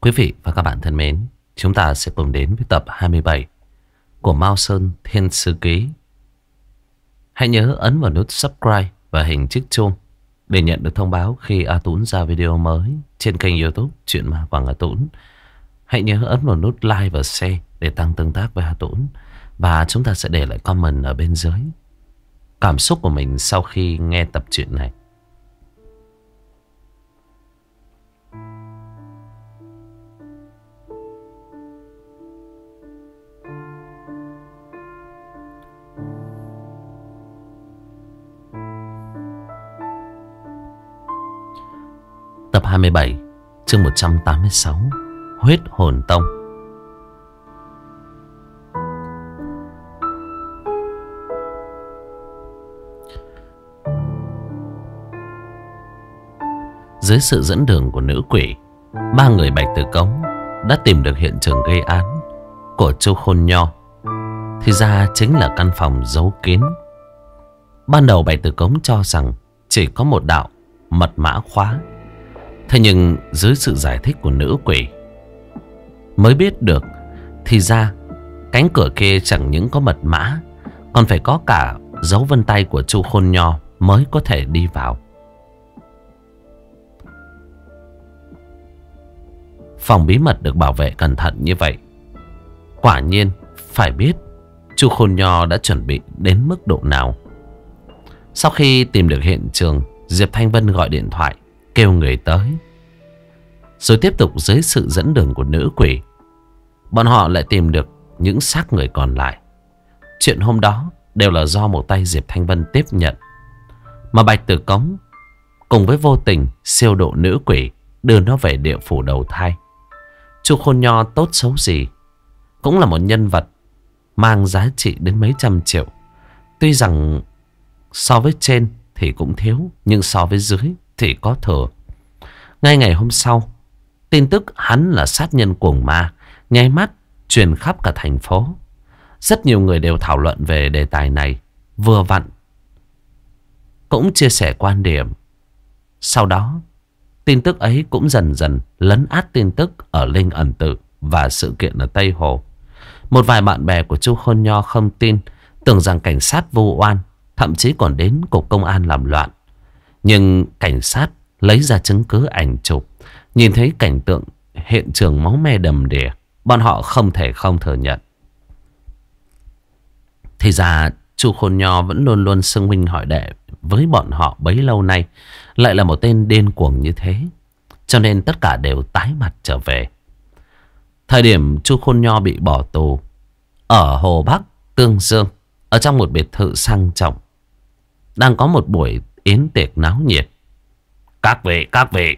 Quý vị và các bạn thân mến, chúng ta sẽ cùng đến với tập 27 của Mao Sơn Thiên Sư Ký. Hãy nhớ ấn vào nút subscribe và hình chiếc chuông để nhận được thông báo khi A Tún ra video mới trên kênh YouTube Chuyện Ma Quảng A Tún. Hãy nhớ ấn vào nút like và share để tăng tương tác với A Tún. Và chúng ta sẽ để lại comment ở bên dưới cảm xúc của mình sau khi nghe tập truyện này. Tập 27, chương 186, Huyết Hồn Tông. Dưới sự dẫn đường của nữ quỷ, ba người Bạch Tử Cống đã tìm được hiện trường gây án của Chu Khôn Nho. Thì ra chính là căn phòng giấu kín. Ban đầu Bạch Tử Cống cho rằng chỉ có một đạo mật mã khóa. Thế nhưng dưới sự giải thích của nữ quỷ mới biết được thì ra cánh cửa kia chẳng những có mật mã, còn phải có cả dấu vân tay của Chu Khôn Nho mới có thể đi vào. Phòng bí mật được bảo vệ cẩn thận như vậy, quả nhiên phải biết Chu Khôn Nho đã chuẩn bị đến mức độ nào. Sau khi tìm được hiện trường, Diệp Thanh Vân gọi điện thoại kêu người tới. Rồi tiếp tục dưới sự dẫn đường của nữ quỷ, bọn họ lại tìm được những xác người còn lại. Chuyện hôm đó đều là do một tay Diệp Thanh Vân tiếp nhận, mà Bạch Tử Cống cùng với vô tình siêu độ nữ quỷ, đưa nó về địa phủ đầu thai. Chu Khôn Nho tốt xấu gì cũng là một nhân vật mang giá trị đến mấy trăm triệu. Tuy rằng so với trên thì cũng thiếu, nhưng so với dưới thì có thừa. Ngay ngày hôm sau, tin tức hắn là sát nhân cuồng ma nháy mắt truyền khắp cả thành phố. Rất nhiều người đều thảo luận về đề tài này, vừa vặn cũng chia sẻ quan điểm. Sau đó, tin tức ấy cũng dần dần lấn át tin tức ở Linh Ẩn Tự và sự kiện ở Tây Hồ. Một vài bạn bè của Chu Khôn Nho không tin, tưởng rằng cảnh sát vu oan, thậm chí còn đến cục công an làm loạn. Nhưng cảnh sát lấy ra chứng cứ ảnh chụp, nhìn thấy cảnh tượng hiện trường máu me đầm đìa, bọn họ không thể không thừa nhận. Thì ra Chu Khôn Nho vẫn luôn luôn xưng huynh hỏi đệ với bọn họ bấy lâu nay, lại là một tên điên cuồng như thế, cho nên tất cả đều tái mặt trở về. Thời điểm Chu Khôn Nho bị bỏ tù ở Hồ Bắc, Tương Dương, ở trong một biệt thự sang trọng, đang có một buổi yến tiệc náo nhiệt. Các vị.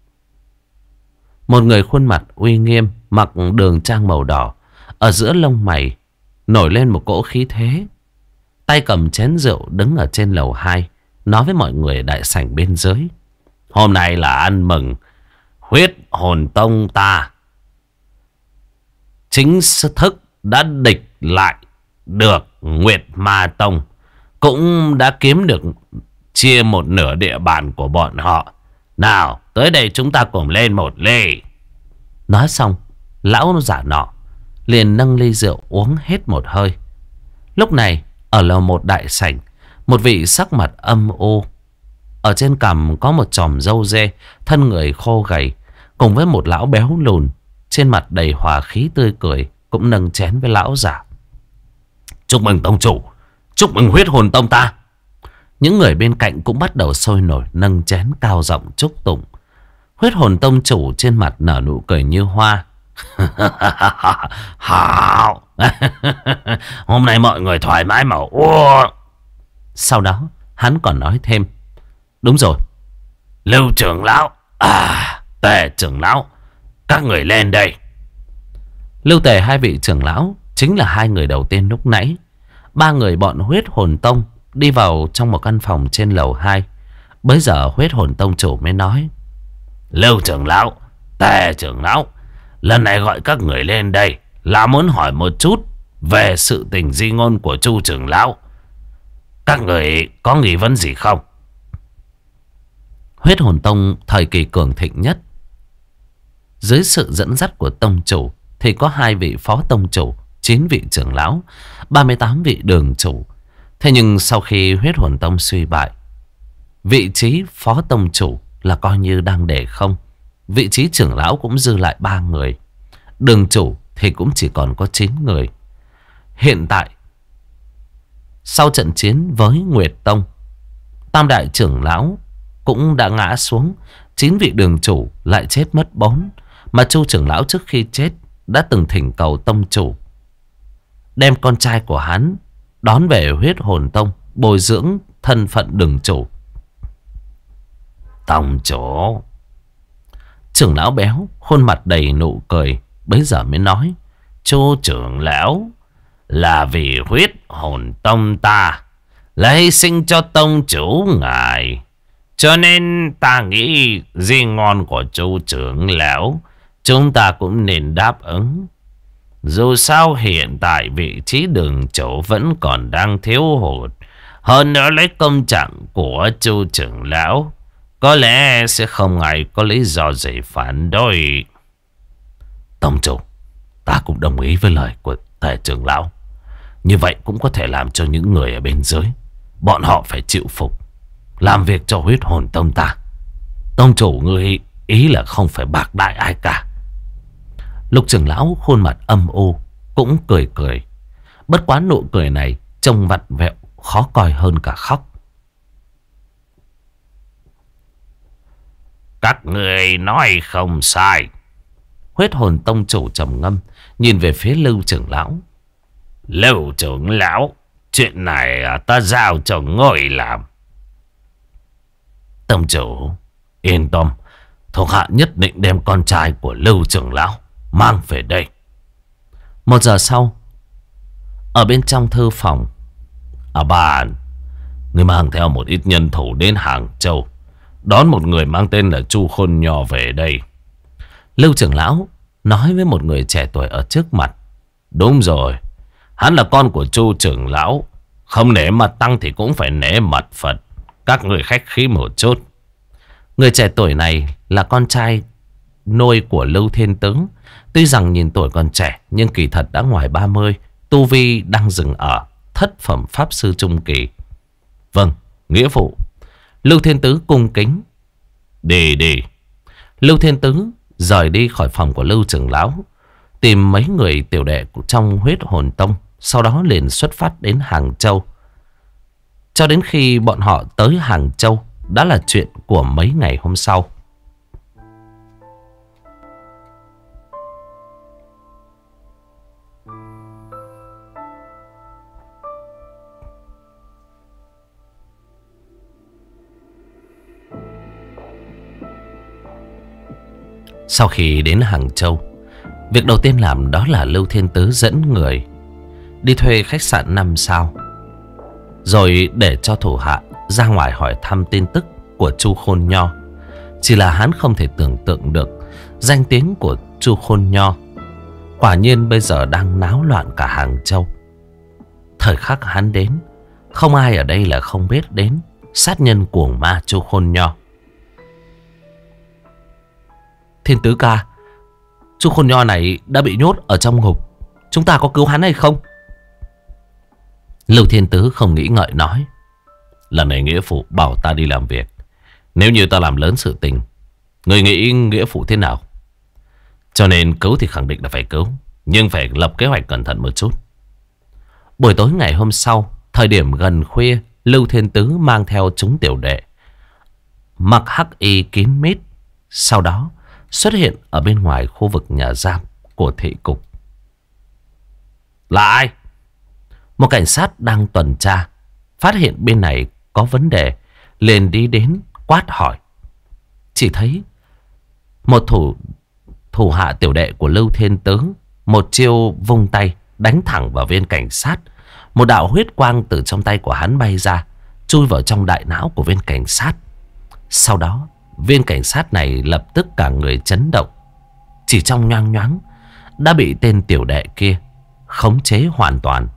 Một người khuôn mặt uy nghiêm, mặc đường trang màu đỏ, ở giữa lông mày nổi lên một cỗ khí thế, tay cầm chén rượu đứng ở trên lầu 2, nói với mọi người đại sảnh bên dưới. Hôm nay là ăn mừng Huyết Hồn Tông ta chính thức đã địch lại được Nguyệt Ma Tông, cũng đã kiếm được chia một nửa địa bàn của bọn họ. Nào, tới đây chúng ta cùng lên một ly. Nói xong, lão giả nọ liền nâng ly rượu uống hết một hơi. Lúc này, ở lầu một đại sảnh, một vị sắc mặt âm u, ở trên cằm có một chòm râu dê, thân người khô gầy, cùng với một lão béo lùn, trên mặt đầy hòa khí tươi cười, cũng nâng chén với lão giả. Chúc mừng tông chủ, chúc mừng Huyết Hồn Tông ta. Những người bên cạnh cũng bắt đầu sôi nổi nâng chén cao giọng chúc tụng. Huyết Hồn Tông chủ trên mặt nở nụ cười như hoa. Hảo. Hôm nay mọi người thoải mái mà uống. Sau đó hắn còn nói thêm. Đúng rồi, Lưu trưởng lão, Tề trưởng lão, các người lên đây. Lưu Tề hai vị trưởng lão chính là hai người đầu tiên lúc nãy. Ba người bọn Huyết Hồn Tông đi vào trong một căn phòng trên lầu 2. Bấy giờ Huyết Hồn Tông chủ mới nói. Lưu trưởng lão, Tề trưởng lão, lần này gọi các người lên đây là muốn hỏi một chút về sự tình di ngôn của Chu trưởng lão. Các người có nghi vấn gì không? Huyết Hồn Tông thời kỳ cường thịnh nhất, Dưới sự dẫn dắt của tông chủ thì có 2 vị phó tông chủ, 9 vị trưởng lão, 38 vị đường chủ. Thế nhưng sau khi huyết hồn tông suy bại, vị trí phó tông chủ là coi như đang để không. Vị trí trưởng lão cũng dư lại 3 người. Đường chủ thì cũng chỉ còn có 9 người. Hiện tại, sau trận chiến với Nguyệt Tông, tam đại trưởng lão cũng đã ngã xuống. 9 vị đường chủ lại chết mất 4. Mà Chu trưởng lão trước khi chết đã từng thỉnh cầu tông chủ đem con trai của hắn đón về huyết hồn tông, bồi dưỡng thân phận đường chủ. Tông chủ. Trưởng lão béo khuôn mặt đầy nụ cười, bấy giờ mới nói: Chu trưởng lão, là vì huyết hồn tông ta là hy sinh cho tông chủ ngài, cho nên ta nghĩ di ngôn của Chu trưởng lão chúng ta cũng nên đáp ứng. Dù sao hiện tại vị trí đường chủ vẫn còn đang thiếu hụt. Hơn nữa lấy công trạng của Chu trưởng lão, có lẽ sẽ không ai có lý do gì phản đối. Tông chủ, ta cũng đồng ý với lời của Tề trưởng lão. Như vậy cũng có thể làm cho những người ở bên dưới, bọn họ phải chịu phục, làm việc cho huyết hồn tông ta. Tông chủ ngươi ý là không phải bạc đại ai cả. Lục trưởng lão khuôn mặt âm u cũng cười cười. Bất quá nụ cười này trông vặn vẹo, khó coi hơn cả khóc. Các người nói không sai. Huyết hồn tông chủ trầm ngâm, nhìn về phía Lưu trưởng lão. Lưu trưởng lão, chuyện này ta giao cho ngươi làm. Tông chủ yên tâm, thuộc hạ nhất định đem con trai của Lưu trưởng lão mang về đây. 1 giờ sau, ở bên trong thư phòng, Bàn, người mang theo một ít nhân thủ đến Hàng Châu, đón một người mang tên là Chu Khôn Nho về đây. Lưu trưởng lão nói với một người trẻ tuổi ở trước mặt: Đúng rồi, hắn là con của Chu trưởng lão, không nể mặt tăng thì cũng phải nể mặt Phật. Các người khách khí một chút. Người trẻ tuổi này là con trai nuôi của Lưu Thiên Tướng. Tuy rằng nhìn tuổi còn trẻ, nhưng kỳ thật đã ngoài 30, tu vi đang dừng ở thất phẩm pháp sư trung kỳ. Vâng, nghĩa phụ. Lưu Thiên Tứ cung kính. Đi đi. Lưu Thiên Tứ rời đi khỏi phòng của Lưu trưởng lão, tìm mấy người tiểu đệ trong huyết hồn tông, sau đó liền xuất phát đến Hàng Châu. Cho đến khi bọn họ tới Hàng Châu đã là chuyện của mấy ngày hôm sau. Sau khi đến Hàng Châu, việc đầu tiên làm đó là Lưu Thiên Tứ dẫn người đi thuê khách sạn 5 sao, rồi để cho thủ hạ ra ngoài hỏi thăm tin tức của Chu Khôn Nho. Chỉ là hắn không thể tưởng tượng được danh tiếng của Chu Khôn Nho quả nhiên bây giờ đang náo loạn cả Hàng Châu. Thời khắc hắn đến, không ai ở đây là không biết đến sát nhân cuồng ma Chu Khôn Nho. Thiên Tứ ca, Chu Khôn Nho này đã bị nhốt ở trong ngục, chúng ta có cứu hắn hay không? Lưu Thiên Tứ không nghĩ ngợi nói: Lần này nghĩa phụ bảo ta đi làm việc, nếu như ta làm lớn sự tình, người nghĩ nghĩa phụ thế nào? Cho nên cứu thì khẳng định là phải cứu, nhưng phải lập kế hoạch cẩn thận một chút. Buổi tối ngày hôm sau, thời điểm gần khuya, Lưu Thiên Tứ mang theo chúng tiểu đệ mặc hắc y kín mít, sau đó xuất hiện ở bên ngoài khu vực nhà giam của thị cục. Là ai? Một cảnh sát đang tuần tra phát hiện bên này có vấn đề, liền đi đến quát hỏi. Chỉ thấy một thủ hạ tiểu đệ của Lưu Thiên Tứ một chiêu vung tay đánh thẳng vào viên cảnh sát. Một đạo huyết quang từ trong tay của hắn bay ra, chui vào trong đại não của viên cảnh sát. Sau đó viên cảnh sát này lập tức cả người chấn động, chỉ trong nhoáng nhoáng đã bị tên tiểu đệ kia khống chế hoàn toàn.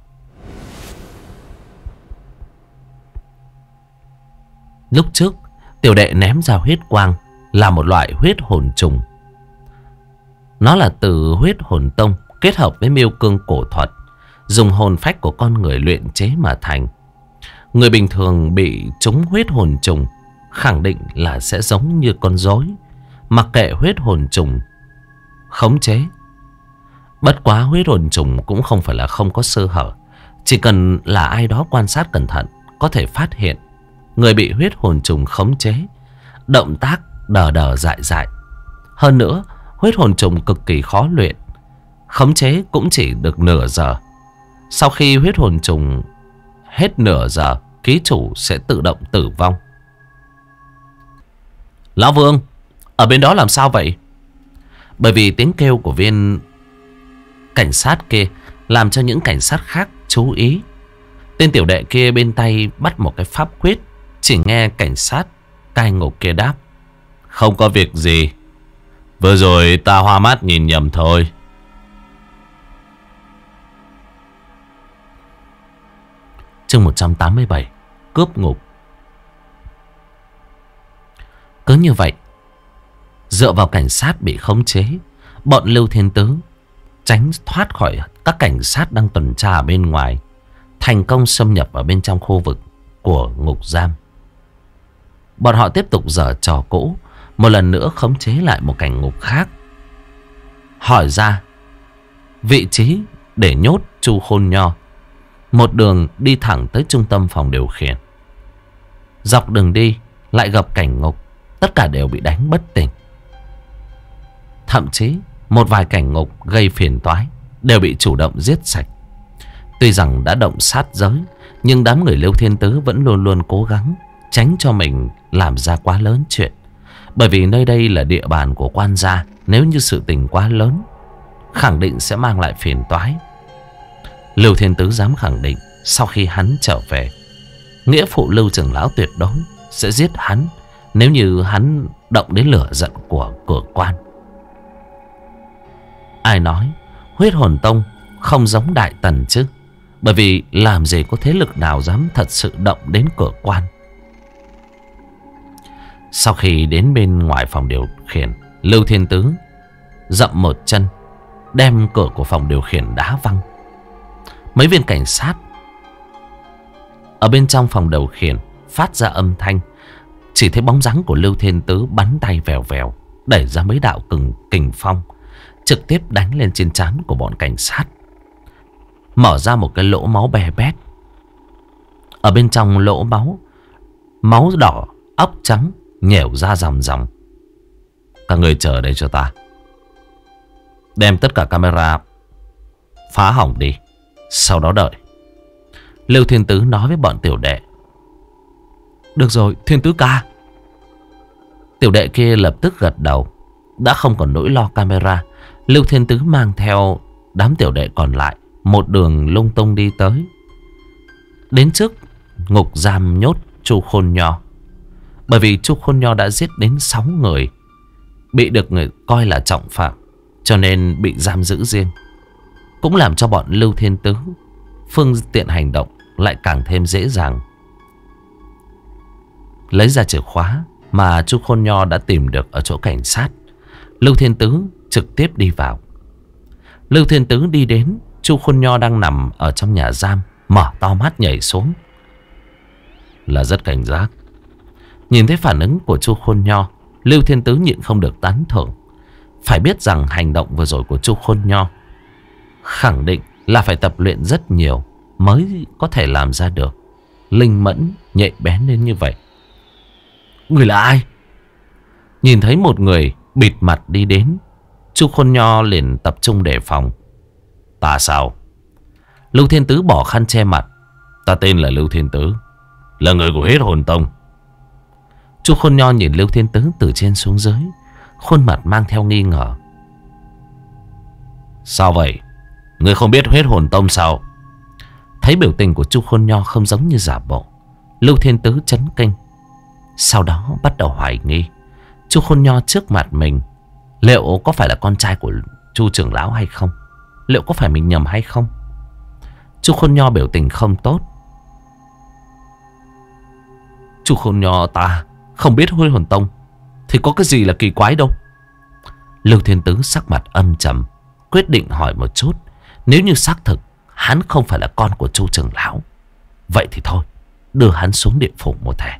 Lúc trước tiểu đệ ném ra huyết quang là một loại huyết hồn trùng. Nó là từ huyết hồn tông kết hợp với miêu cương cổ thuật, dùng hồn phách của con người luyện chế mà thành. Người bình thường bị trúng huyết hồn trùng khẳng định là sẽ giống như con rối, mặc kệ huyết hồn trùng khống chế. Bất quá huyết hồn trùng cũng không phải là không có sơ hở. Chỉ cần là ai đó quan sát cẩn thận có thể phát hiện người bị huyết hồn trùng khống chế động tác đờ đờ dại dại. Hơn nữa huyết hồn trùng cực kỳ khó luyện, khống chế cũng chỉ được nửa giờ. Sau khi huyết hồn trùng hết nửa giờ, ký chủ sẽ tự động tử vong. Lão Vương, ở bên đó làm sao vậy? Bởi vì tiếng kêu của viên cảnh sát kia làm cho những cảnh sát khác chú ý. Tên tiểu đệ kia bên tay bắt một cái pháp quyết. Chỉ nghe cảnh sát cai ngục kia đáp: không có việc gì, vừa rồi ta hoa mắt nhìn nhầm thôi. Chương 187, cướp ngục. Cứ như vậy, dựa vào cảnh sát bị khống chế, bọn Lưu Thiên Tứ tránh thoát khỏi các cảnh sát đang tuần tra ở bên ngoài, thành công xâm nhập vào bên trong khu vực của ngục giam. Bọn họ tiếp tục giở trò cũ, một lần nữa khống chế lại một cảnh ngục khác. Hỏi ra vị trí để nhốt Chu Khôn Nho, một đường đi thẳng tới trung tâm phòng điều khiển. Dọc đường đi lại gặp cảnh ngục, tất cả đều bị đánh bất tỉnh. Thậm chí một vài cảnh ngục gây phiền toái đều bị chủ động giết sạch. Tuy rằng đã động sát giới, nhưng đám người Lưu Thiên Tứ vẫn luôn luôn cố gắng tránh cho mình làm ra quá lớn chuyện. Bởi vì nơi đây là địa bàn của quan gia, nếu như sự tình quá lớn khẳng định sẽ mang lại phiền toái. Lưu Thiên Tứ dám khẳng định sau khi hắn trở về, nghĩa phụ Lưu trưởng lão tuyệt đối sẽ giết hắn nếu như hắn động đến lửa giận của cửa quan. Ai nói huyết hồn tông không giống Đại Tần chứ? Bởi vì làm gì có thế lực nào dám thật sự động đến cửa quan. Sau khi đến bên ngoài phòng điều khiển, Lưu Thiên Tứ dậm một chân đem cửa của phòng điều khiển đá văng. Mấy viên cảnh sát ở bên trong phòng điều khiển phát ra âm thanh. Chỉ thấy bóng dáng của Lưu Thiên Tứ bắn tay vèo vèo, đẩy ra mấy đạo kình phong, trực tiếp đánh lên trên trán của bọn cảnh sát, mở ra một cái lỗ máu bè bét. Ở bên trong lỗ máu, máu đỏ óc trắng nhẻo ra ròng ròng. Các người chờ đây cho ta, đem tất cả camera phá hỏng đi, sau đó đợi. Lưu Thiên Tứ nói với bọn tiểu đệ. Được rồi Thiên Tứ ca. Tiểu đệ kia lập tức gật đầu. Đã không còn nỗi lo camera, Lưu Thiên Tứ mang theo đám tiểu đệ còn lại một đường lung tung đi tới. Đến trước ngục giam nhốt Chu Khôn Nho. Bởi vì Chu Khôn Nho đã giết đến 6 người, bị được người coi là trọng phạm, cho nên bị giam giữ riêng. Cũng làm cho bọn Lưu Thiên Tứ phương tiện hành động lại càng thêm dễ dàng. Lấy ra chìa khóa mà Chu Khôn Nho đã tìm được ở chỗ cảnh sát, Lưu Thiên Tứ trực tiếp đi vào. Lưu Thiên Tứ đi đến Chu Khôn Nho đang nằm ở trong nhà giam, mở to mắt nhảy xuống. Là rất cảnh giác. Nhìn thấy phản ứng của Chu Khôn Nho, Lưu Thiên Tứ nhịn không được tán thưởng. Phải biết rằng hành động vừa rồi của Chu Khôn Nho khẳng định là phải tập luyện rất nhiều mới có thể làm ra được, linh mẫn nhạy bén đến như vậy. Người là ai? Nhìn thấy một người bịt mặt đi đến, Chu Khôn Nho liền tập trung đề phòng. Ta sao? Lưu Thiên Tứ bỏ khăn che mặt. Ta tên là Lưu Thiên Tứ, là người của huyết hồn tông. Chu Khôn Nho nhìn Lưu Thiên Tứ từ trên xuống dưới, khuôn mặt mang theo nghi ngờ. Sao vậy? Người không biết huyết hồn tông sao? Thấy biểu tình của Chu Khôn Nho không giống như giả bộ, Lưu Thiên Tứ chấn kinh. Sau đó bắt đầu hoài nghi Chu Khôn Nho trước mặt mình liệu có phải là con trai của Chu trưởng lão hay không? Liệu có phải mình nhầm hay không? Chu Khôn Nho biểu tình không tốt. Chu Khôn Nho ta không biết huyết hồn tông thì có cái gì là kỳ quái đâu. Lưu Thiên Tứ sắc mặt âm trầm, quyết định hỏi một chút. Nếu như xác thực hắn không phải là con của Chu trưởng lão, vậy thì thôi, đưa hắn xuống địa phủ một thể.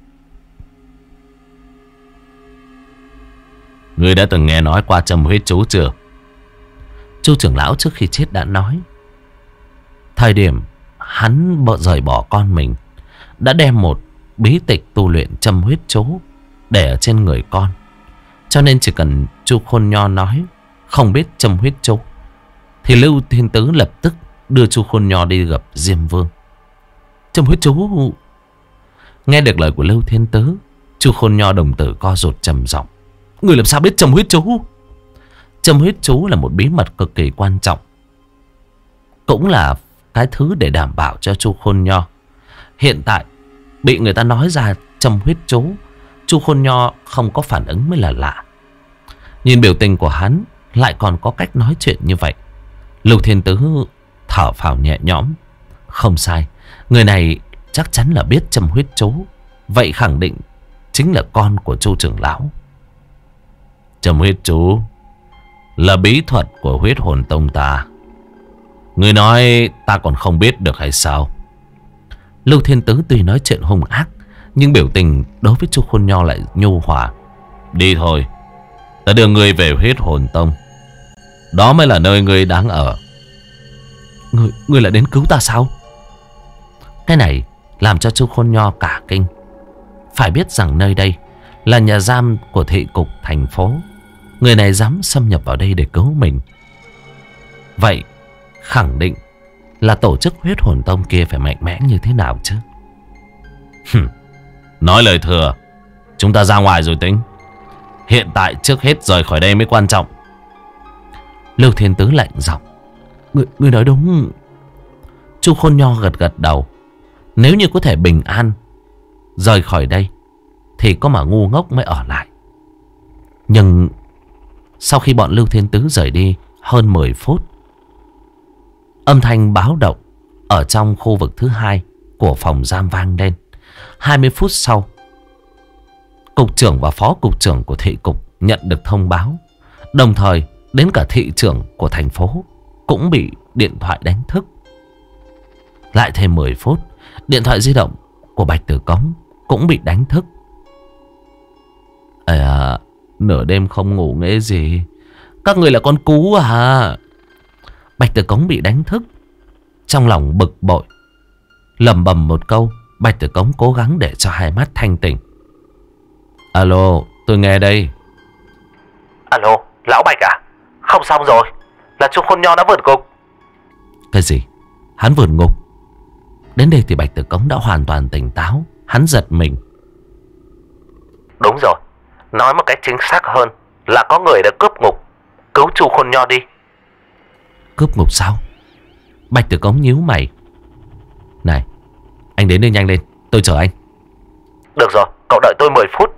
Ngươi đã từng nghe nói qua châm huyết chú chưa? Chu trưởng lão trước khi chết đã nói, thời điểm hắn rời bỏ con mình, đã đem một bí tịch tu luyện châm huyết chú để ở trên người con. Cho nên chỉ cần Chu Khôn Nho nói không biết châm huyết chú, thì Lưu Thiên Tứ lập tức đưa Chu Khôn Nho đi gặp Diêm Vương. Châm huyết chú. Nghe được lời của Lưu Thiên Tứ, Chu Khôn Nho đồng tử co rụt trầm giọng. Người làm sao biết châm huyết chú? Châm huyết chú là một bí mật cực kỳ quan trọng, cũng là cái thứ để đảm bảo cho Chu Khôn Nho. Hiện tại bị người ta nói ra châm huyết chú, Chu Khôn Nho không có phản ứng mới là lạ. Nhìn biểu tình của hắn, lại còn có cách nói chuyện như vậy. Lưu Thiên Tứ thở phào nhẹ nhõm. Không sai, người này chắc chắn là biết châm huyết chú, vậy khẳng định chính là con của Chu trưởng lão. Châm huyết chú là bí thuật của huyết hồn tông ta. Người nói ta còn không biết được hay sao? Lưu Thiên Tứ tuy nói chuyện hung ác, nhưng biểu tình đối với Chu Khôn Nho lại nhu hòa. Đi thôi, ta đưa ngươi về huyết hồn tông, đó mới là nơi ngươi đáng ở. Ngươi lại đến cứu ta sao? Cái này làm cho Chu Khôn Nho cả kinh. Phải biết rằng nơi đây là nhà giam của thị cục thành phố. Người này dám xâm nhập vào đây để cứu mình, vậy khẳng định là tổ chức huyết hồn tông kia phải mạnh mẽ như thế nào chứ. Nói lời thừa, chúng ta ra ngoài rồi tính. Hiện tại trước hết rời khỏi đây mới quan trọng. Lưu Thiên Tứ lạnh giọng. Ngươi nói đúng. Chu Khôn Nho gật gật đầu. Nếu như có thể bình an rời khỏi đây thì có mà ngu ngốc mới ở lại. Nhưng sau khi bọn Lưu Thiên Tứ rời đi hơn 10 phút, âm thanh báo động ở trong khu vực thứ hai của phòng giam vang lên. 20 phút sau, cục trưởng và phó cục trưởng của thị cục nhận được thông báo. Đồng thời đến cả thị trưởng của thành phố cũng bị điện thoại đánh thức. Lại thêm 10 phút, điện thoại di động của Bạch Tử Cống cũng bị đánh thức. Nửa đêm không ngủ nghễ gì, các người là con cú à? Bạch Tử Cống bị đánh thức, trong lòng bực bội, lẩm bẩm một câu. Bạch Tử Cống cố gắng để cho hai mắt thanh tỉnh. Alo, tôi nghe đây. Alo, lão Bạch à? Không xong rồi, là Chu Khôn Nho đã vượt ngục. Cái gì? Hắn vượt ngục? Đến đây thì Bạch Tử Cống đã hoàn toàn tỉnh táo. Hắn giật mình. Đúng rồi, nói một cách chính xác hơn là có người đã cướp ngục, cứu Chu Khôn Nho đi. Cướp ngục sao? Bạch Tử Cống nhíu mày. Này, anh đến đây nhanh lên, tôi chờ anh. Được rồi, cậu đợi tôi 10 phút.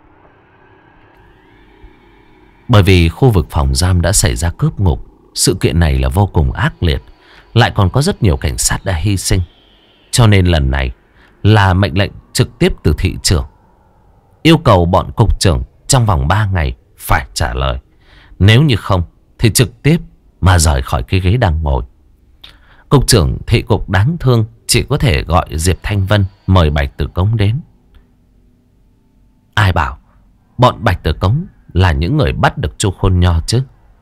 Bởi vì khu vực phòng giam đã xảy ra cướp ngục, sự kiện này là vô cùng ác liệt, lại còn có rất nhiều cảnh sát đã hy sinh. Cho nên lần này là mệnh lệnh trực tiếp từ thị trưởng, yêu cầu bọn cục trưởng trong vòng 3 ngày phải trả lời. Nếu như không thì trực tiếp mà rời khỏi cái ghế đang ngồi. Cục trưởng thị cục đáng thương chỉ có thể gọi Diệp Thanh Vân mời Bạch Tử Cống đến. Ai bảo bọn Bạch Tử Cống là những người bắt được Chu Khôn Nho chứ.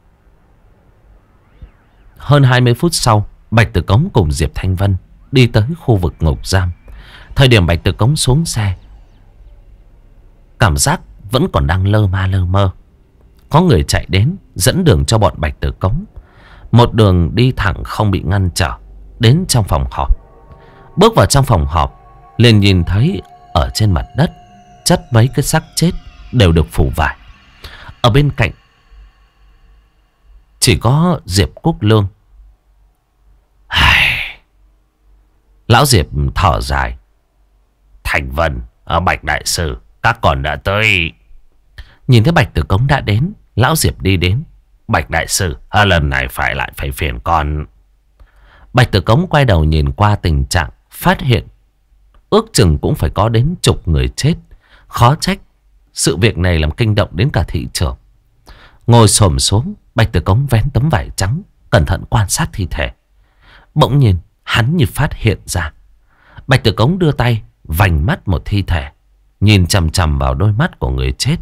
Hơn 20 phút sau, Bạch Tử Cống cùng Diệp Thanh Vân đi tới khu vực ngục giam. Thời điểm Bạch Tử Cống xuống xe, cảm giác vẫn còn đang lơ ma lơ mơ. Có người chạy đến dẫn đường cho bọn Bạch Tử Cống, một đường đi thẳng không bị ngăn trở đến trong phòng họp. Bước vào trong phòng họp, liền nhìn thấy ở trên mặt đất chất mấy cái xác chết đều được phủ vải. Ở bên cạnh chỉ có Diệp Cúc Lương. Lão Diệp thở dài. Thành Vân, Bạch đại sư, các con đã tới. Nhìn thấy Bạch Tử Cống đã đến, lão Diệp đi đến. Bạch đại sư, lần này phải phiền con. Bạch Tử Cống quay đầu nhìn qua tình trạng, phát hiện ước chừng cũng phải có đến chục người chết. Khó trách sự việc này làm kinh động đến cả thị trưởng. Ngồi xổm xuống Bạch Tử Cống vén tấm vải trắng, cẩn thận quan sát thi thể. Bỗng nhiên hắn như phát hiện ra. Bạch Tử Cống đưa tay vành mắt một thi thể, nhìn chằm chằm vào đôi mắt của người chết.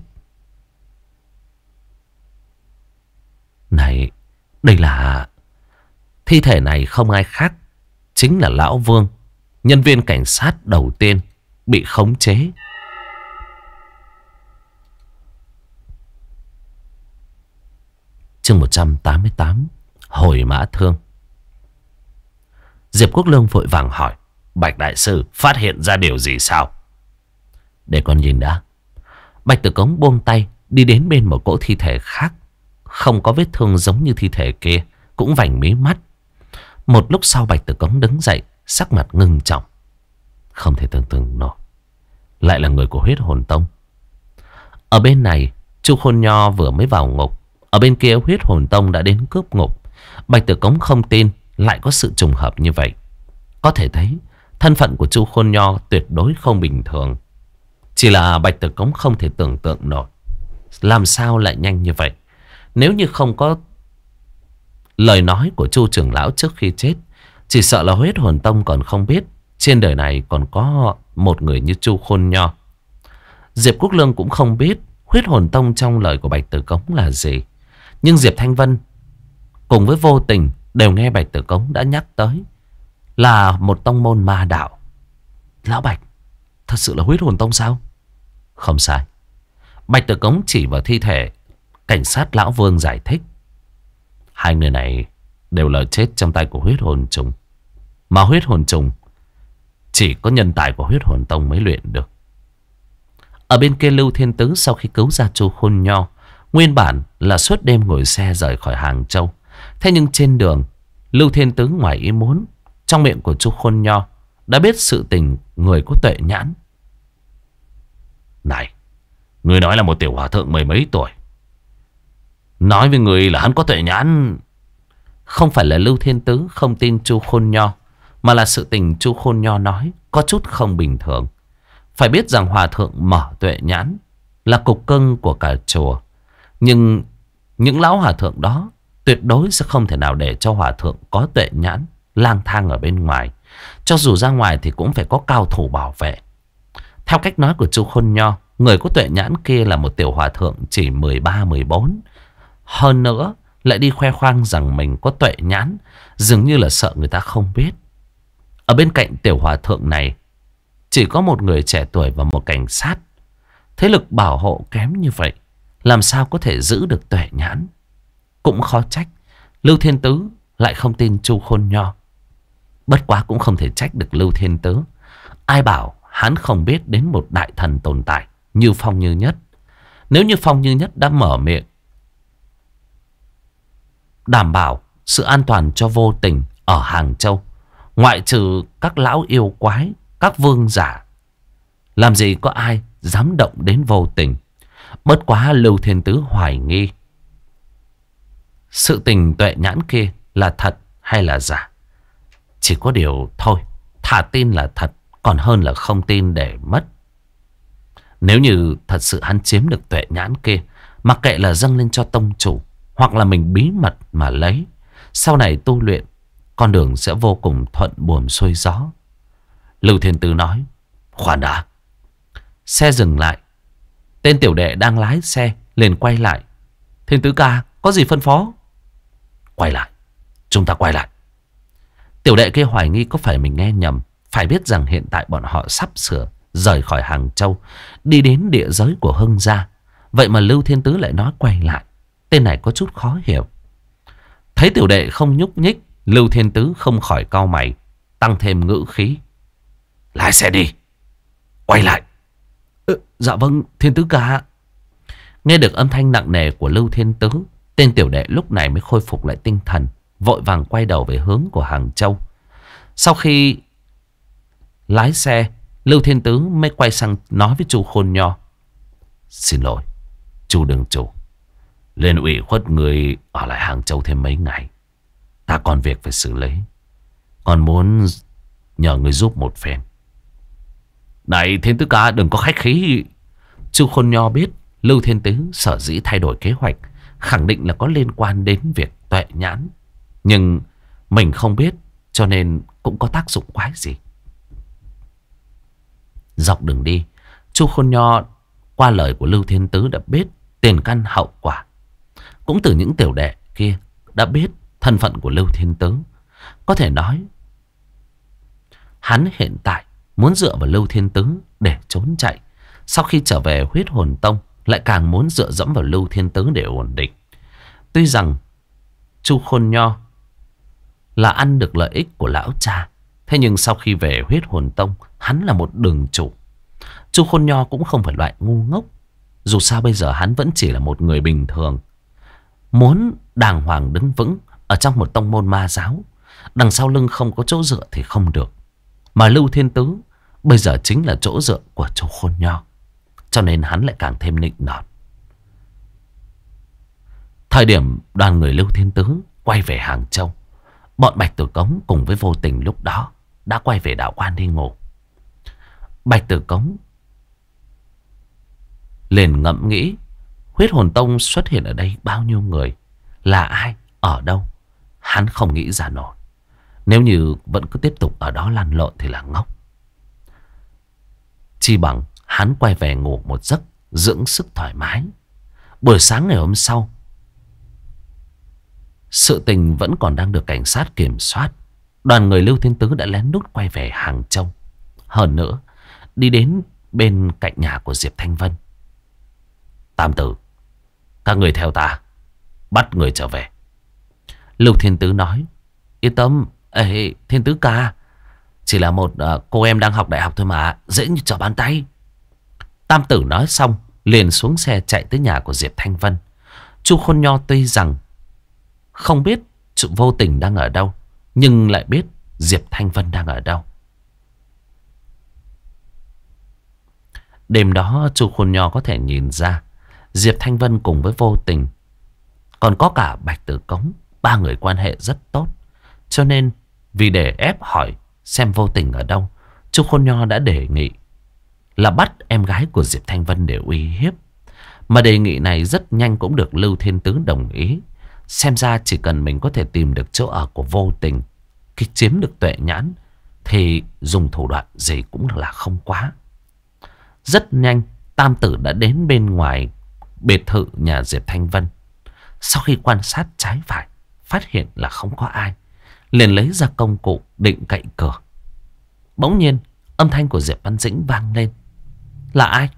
Này, đây là... Thi thể này không ai khác, chính là Lão Vương, nhân viên cảnh sát đầu tiên bị khống chế. Chương 188, Hồi Mã Thương. Diệp Quốc Lương vội vàng hỏi: Bạch đại sư phát hiện ra điều gì sao? Để con nhìn đã. Bạch Tử Cống buông tay, đi đến bên một cỗ thi thể khác, không có vết thương giống như thi thể kia, cũng vành mí mắt. Một lúc sau Bạch Tử Cống đứng dậy, sắc mặt ngưng trọng. Không thể tưởng tượng nổi, lại là người của Huyết Hồn Tông. Ở bên này Chu Khôn Nho vừa mới vào ngục, ở bên kia Huyết Hồn Tông đã đến cướp ngục. Bạch Tử Cống không tin lại có sự trùng hợp như vậy. Có thể thấy thân phận của Chu Khôn Nho tuyệt đối không bình thường. Chỉ là Bạch Tử Cống không thể tưởng tượng nổi làm sao lại nhanh như vậy. Nếu như không có lời nói của Chu trưởng lão trước khi chết, chỉ sợ là Huyết Hồn Tông còn không biết trên đời này còn có một người như Chu Khôn Nho. Diệp Quốc Lương cũng không biết Huyết Hồn Tông trong lời của Bạch Tử Cống là gì. Nhưng Diệp Thanh Vân cùng với Vô Tình đều nghe Bạch Tử Cống đã nhắc tới là một tông môn ma đạo. Lão Bạch, thật sự là Huyết Hồn Tông sao? Không sai. Bạch Tử Cống chỉ vào thi thể cảnh sát Lão Vương giải thích. Hai người này đều là chết trong tay của huyết hồn trùng. Mà huyết hồn trùng chỉ có nhân tài của Huyết Hồn Tông mới luyện được. Ở bên kia Lưu Thiên Tứ sau khi cứu ra Chu Khôn Nho, nguyên bản là suốt đêm ngồi xe rời khỏi Hàng Châu. Thế nhưng trên đường, Lưu Thiên Tứ ngoài ý muốn, trong miệng của Chu Khôn Nho đã biết sự tình người có tuệ nhãn. Này, người nói là một tiểu hòa thượng mười mấy tuổi, nói với người là hắn có tuệ nhãn. Không phải là Lưu Thiên Tứ không tin Chu Khôn Nho, mà là sự tình Chu Khôn Nho nói có chút không bình thường. Phải biết rằng hòa thượng mở tuệ nhãn là cục cưng của cả chùa. Nhưng những lão hòa thượng đó tuyệt đối sẽ không thể nào để cho hòa thượng có tuệ nhãn lang thang ở bên ngoài. Cho dù ra ngoài thì cũng phải có cao thủ bảo vệ. Theo cách nói của Chu Khôn Nho, người có tuệ nhãn kia là một tiểu hòa thượng chỉ 13-14. Hơn nữa lại đi khoe khoang rằng mình có tuệ nhãn, dường như là sợ người ta không biết. Ở bên cạnh tiểu hòa thượng này chỉ có một người trẻ tuổi và một cảnh sát. Thế lực bảo hộ kém như vậy, làm sao có thể giữ được tuệ nhãn? Cũng khó trách Lưu Thiên Tứ lại không tin Chu Khôn Nho. Bất quá cũng không thể trách được Lưu Thiên Tứ. Ai bảo hắn không biết đến một đại thần tồn tại như Phong Như Nhất. Nếu như Phong Như Nhất đã mở miệng đảm bảo sự an toàn cho Vô Tình ở Hàng Châu, ngoại trừ các lão yêu quái, các vương giả, làm gì có ai dám động đến Vô Tình. Bất quá Lưu Thiên Tứ hoài nghi sự tình tuệ nhãn kia là thật hay là giả. Chỉ có điều thôi, thà tin là thật còn hơn là không tin để mất. Nếu như thật sự hắn chiếm được tuệ nhãn kia, mặc kệ là dâng lên cho tông chủ hoặc là mình bí mật mà lấy, sau này tu luyện con đường sẽ vô cùng thuận buồm xuôi gió. Lưu Thiên Tứ nói: khoan đã. Xe dừng lại. Tên tiểu đệ đang lái xe liền quay lại: Thiên Tứ ca, có gì phân phó? Quay lại, chúng ta quay lại. Tiểu đệ kia hoài nghi có phải mình nghe nhầm. Phải biết rằng hiện tại bọn họ sắp sửa rời khỏi Hàng Châu, đi đến địa giới của Hưng gia. Vậy mà Lưu Thiên Tứ lại nói quay lại. Tên này có chút khó hiểu. Thấy tiểu đệ không nhúc nhích, Lưu Thiên Tứ không khỏi cau mày, tăng thêm ngữ khí: lái xe đi, quay lại. Dạ vâng, Thiên Tứ ca. Nghe được âm thanh nặng nề của Lưu Thiên Tứ, tên tiểu đệ lúc này mới khôi phục lại tinh thần, vội vàng quay đầu về hướng của Hàng Châu. Sau khi lái xe, Lưu Thiên Tứ mới quay sang nói với Chu Khôn Nho: xin lỗi, Chu đường chủ, lên ủy khuất người ở lại Hàng Châu thêm mấy ngày. Ta còn việc phải xử lý, còn muốn nhờ người giúp một phen. Này Thiên Tứ ca, đừng có khách khí. Chu Khôn Nho biết Lưu Thiên Tứ sở dĩ thay đổi kế hoạch khẳng định là có liên quan đến việc tuệ nhãn. Nhưng mình không biết, cho nên cũng có tác dụng quái gì. Dọc đường đi, Chu Khôn Nho qua lời của Lưu Thiên Tứ đã biết tiền căn hậu quả. Cũng từ những tiểu đệ kia đã biết thân phận của Lưu Thiên Tứ. Có thể nói hắn hiện tại muốn dựa vào Lưu Thiên Tứ để trốn chạy. Sau khi trở về Huyết Hồn Tông lại càng muốn dựa dẫm vào Lưu Thiên Tứ để ổn định. Tuy rằng Chu Khôn Nho là ăn được lợi ích của lão cha, thế nhưng sau khi về Huyết Hồn Tông, hắn là một đường chủ. Chu Khôn Nho cũng không phải loại ngu ngốc. Dù sao bây giờ hắn vẫn chỉ là một người bình thường. Muốn đàng hoàng đứng vững ở trong một tông môn ma giáo, đằng sau lưng không có chỗ dựa thì không được. Mà Lưu Thiên Tứ bây giờ chính là chỗ dựa của Chu Khôn Nho, cho nên hắn lại càng thêm nịnh nọt. Thời điểm đoàn người Lưu Thiên Tứ quay về Hàng Châu, bọn Bạch Tử Cống cùng với Vô Tình lúc đó đã quay về đạo quan đi ngủ. Bạch Tử Cống liền ngẫm nghĩ, Huyết Hồn Tông xuất hiện ở đây bao nhiêu người, là ai, ở đâu, hắn không nghĩ ra nổi. Nếu như vẫn cứ tiếp tục ở đó lăn lộn thì là ngốc. Chi bằng hắn quay về ngủ một giấc, dưỡng sức thoải mái. Buổi sáng ngày hôm sau, sự tình vẫn còn đang được cảnh sát kiểm soát. Đoàn người Lưu Thiên Tứ đã lén lút quay về Hàng Châu. Hơn nữa, đi đến bên cạnh nhà của Diệp Thanh Vân. Tam tử, các người theo ta, bắt người trở về. Lưu Thiên Tứ nói, yên tâm, ê, Thiên Tứ ca, chỉ là một cô em đang học đại học thôi mà, dễ như trở bàn tay. Tam tử nói xong, liền xuống xe chạy tới nhà của Diệp Thanh Vân. Chu Khôn Nho tuy rằng không biết Vô Tình đang ở đâu, nhưng lại biết Diệp Thanh Vân đang ở đâu. Đêm đó Chu Khôn Nho có thể nhìn ra Diệp Thanh Vân cùng với Vô Tình, còn có cả Bạch Tử Cống, ba người quan hệ rất tốt. Cho nên vì để ép hỏi xem Vô Tình ở đâu, Chu Khôn Nho đã đề nghị là bắt em gái của Diệp Thanh Vân để uy hiếp. Mà đề nghị này rất nhanh cũng được Lưu Thiên Tứ đồng ý. Xem ra chỉ cần mình có thể tìm được chỗ ở của Vô Tình, khi chiếm được tuệ nhãn, thì dùng thủ đoạn gì cũng là không quá. Rất nhanh, Tam tử đã đến bên ngoài biệt thự nhà Diệp Thanh Vân. Sau khi quan sát trái phải, phát hiện là không có ai, liền lấy ra công cụ định cậy cửa. Bỗng nhiên, âm thanh của Diệp Văn Dĩnh vang lên. Là ai?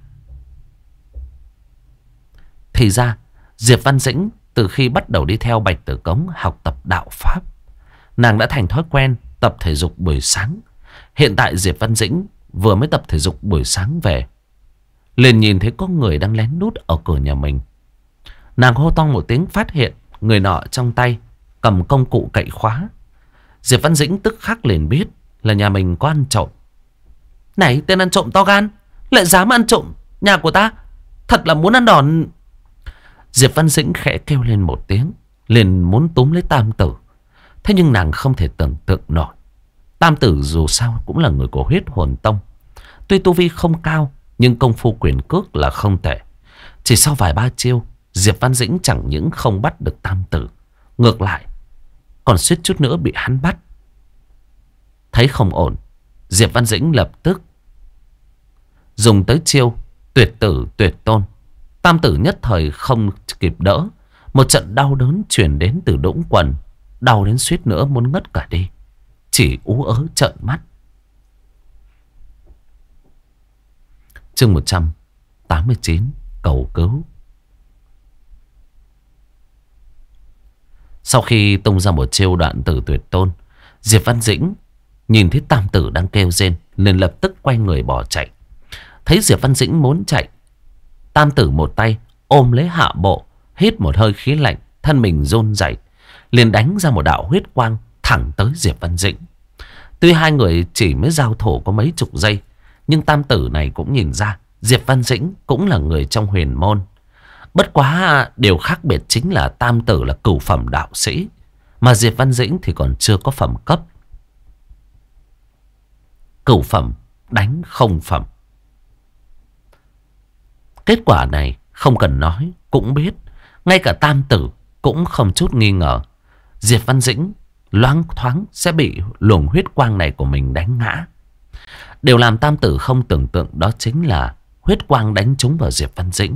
Thì ra, Diệp Văn Dĩnh từ khi bắt đầu đi theo Bạch Tử Cống học tập đạo pháp, nàng đã thành thói quen tập thể dục buổi sáng. Hiện tại Diệp Văn Dĩnh vừa mới tập thể dục buổi sáng về, liền nhìn thấy có người đang lén lút ở cửa nhà mình. Nàng hô to một tiếng, phát hiện người nọ trong tay cầm công cụ cậy khóa. Diệp Văn Dĩnh tức khắc liền biết là nhà mình có ăn trộm. Này, tên ăn trộm to gan, lại dám ăn trộm nhà của ta, thật là muốn ăn đòn. Diệp Văn Dĩnh khẽ kêu lên một tiếng, liền muốn túm lấy Tam tử. Thế nhưng nàng không thể tưởng tượng nổi, Tam tử dù sao cũng là người của Huyết Hồn Tông. Tuy tu vi không cao, nhưng công phu quyền cước là không tệ. Chỉ sau vài ba chiêu, Diệp Văn Dĩnh chẳng những không bắt được Tam tử, ngược lại còn suýt chút nữa bị hắn bắt. Thấy không ổn, Diệp Văn Dĩnh lập tức dùng tới chiêu tuyệt tử tuyệt tôn. Tam tử nhất thời không kịp đỡ, một trận đau đớn truyền đến từ đũng quần, đau đến suýt nữa muốn ngất cả đi, chỉ ú ớ trợn mắt. Chương 189, cầu cứu. Sau khi tung ra một chiêu đoạn tử tuyệt tôn, Diệp Văn Dĩnh nhìn thấy Tam tử đang kêu rên, nên lập tức quay người bỏ chạy. Thấy Diệp Văn Dĩnh muốn chạy, Tam tử một tay ôm lấy hạ bộ, hít một hơi khí lạnh, thân mình run rẩy, liền đánh ra một đạo huyết quang thẳng tới Diệp Văn Dĩnh. Tuy hai người chỉ mới giao thủ có mấy chục giây, nhưng Tam tử này cũng nhìn ra Diệp Văn Dĩnh cũng là người trong huyền môn. Bất quá điều khác biệt chính là Tam tử là cửu phẩm đạo sĩ, mà Diệp Văn Dĩnh thì còn chưa có phẩm cấp. Cửu phẩm đánh không phẩm. Kết quả này không cần nói cũng biết, Ngay cả Tam Tử cũng không chút nghi ngờ Diệp Văn Dĩnh loáng thoáng sẽ bị luồng huyết quang này của mình đánh ngã. Điều làm Tam Tử không tưởng tượng đó chính là huyết quang đánh trúng vào Diệp Văn Dĩnh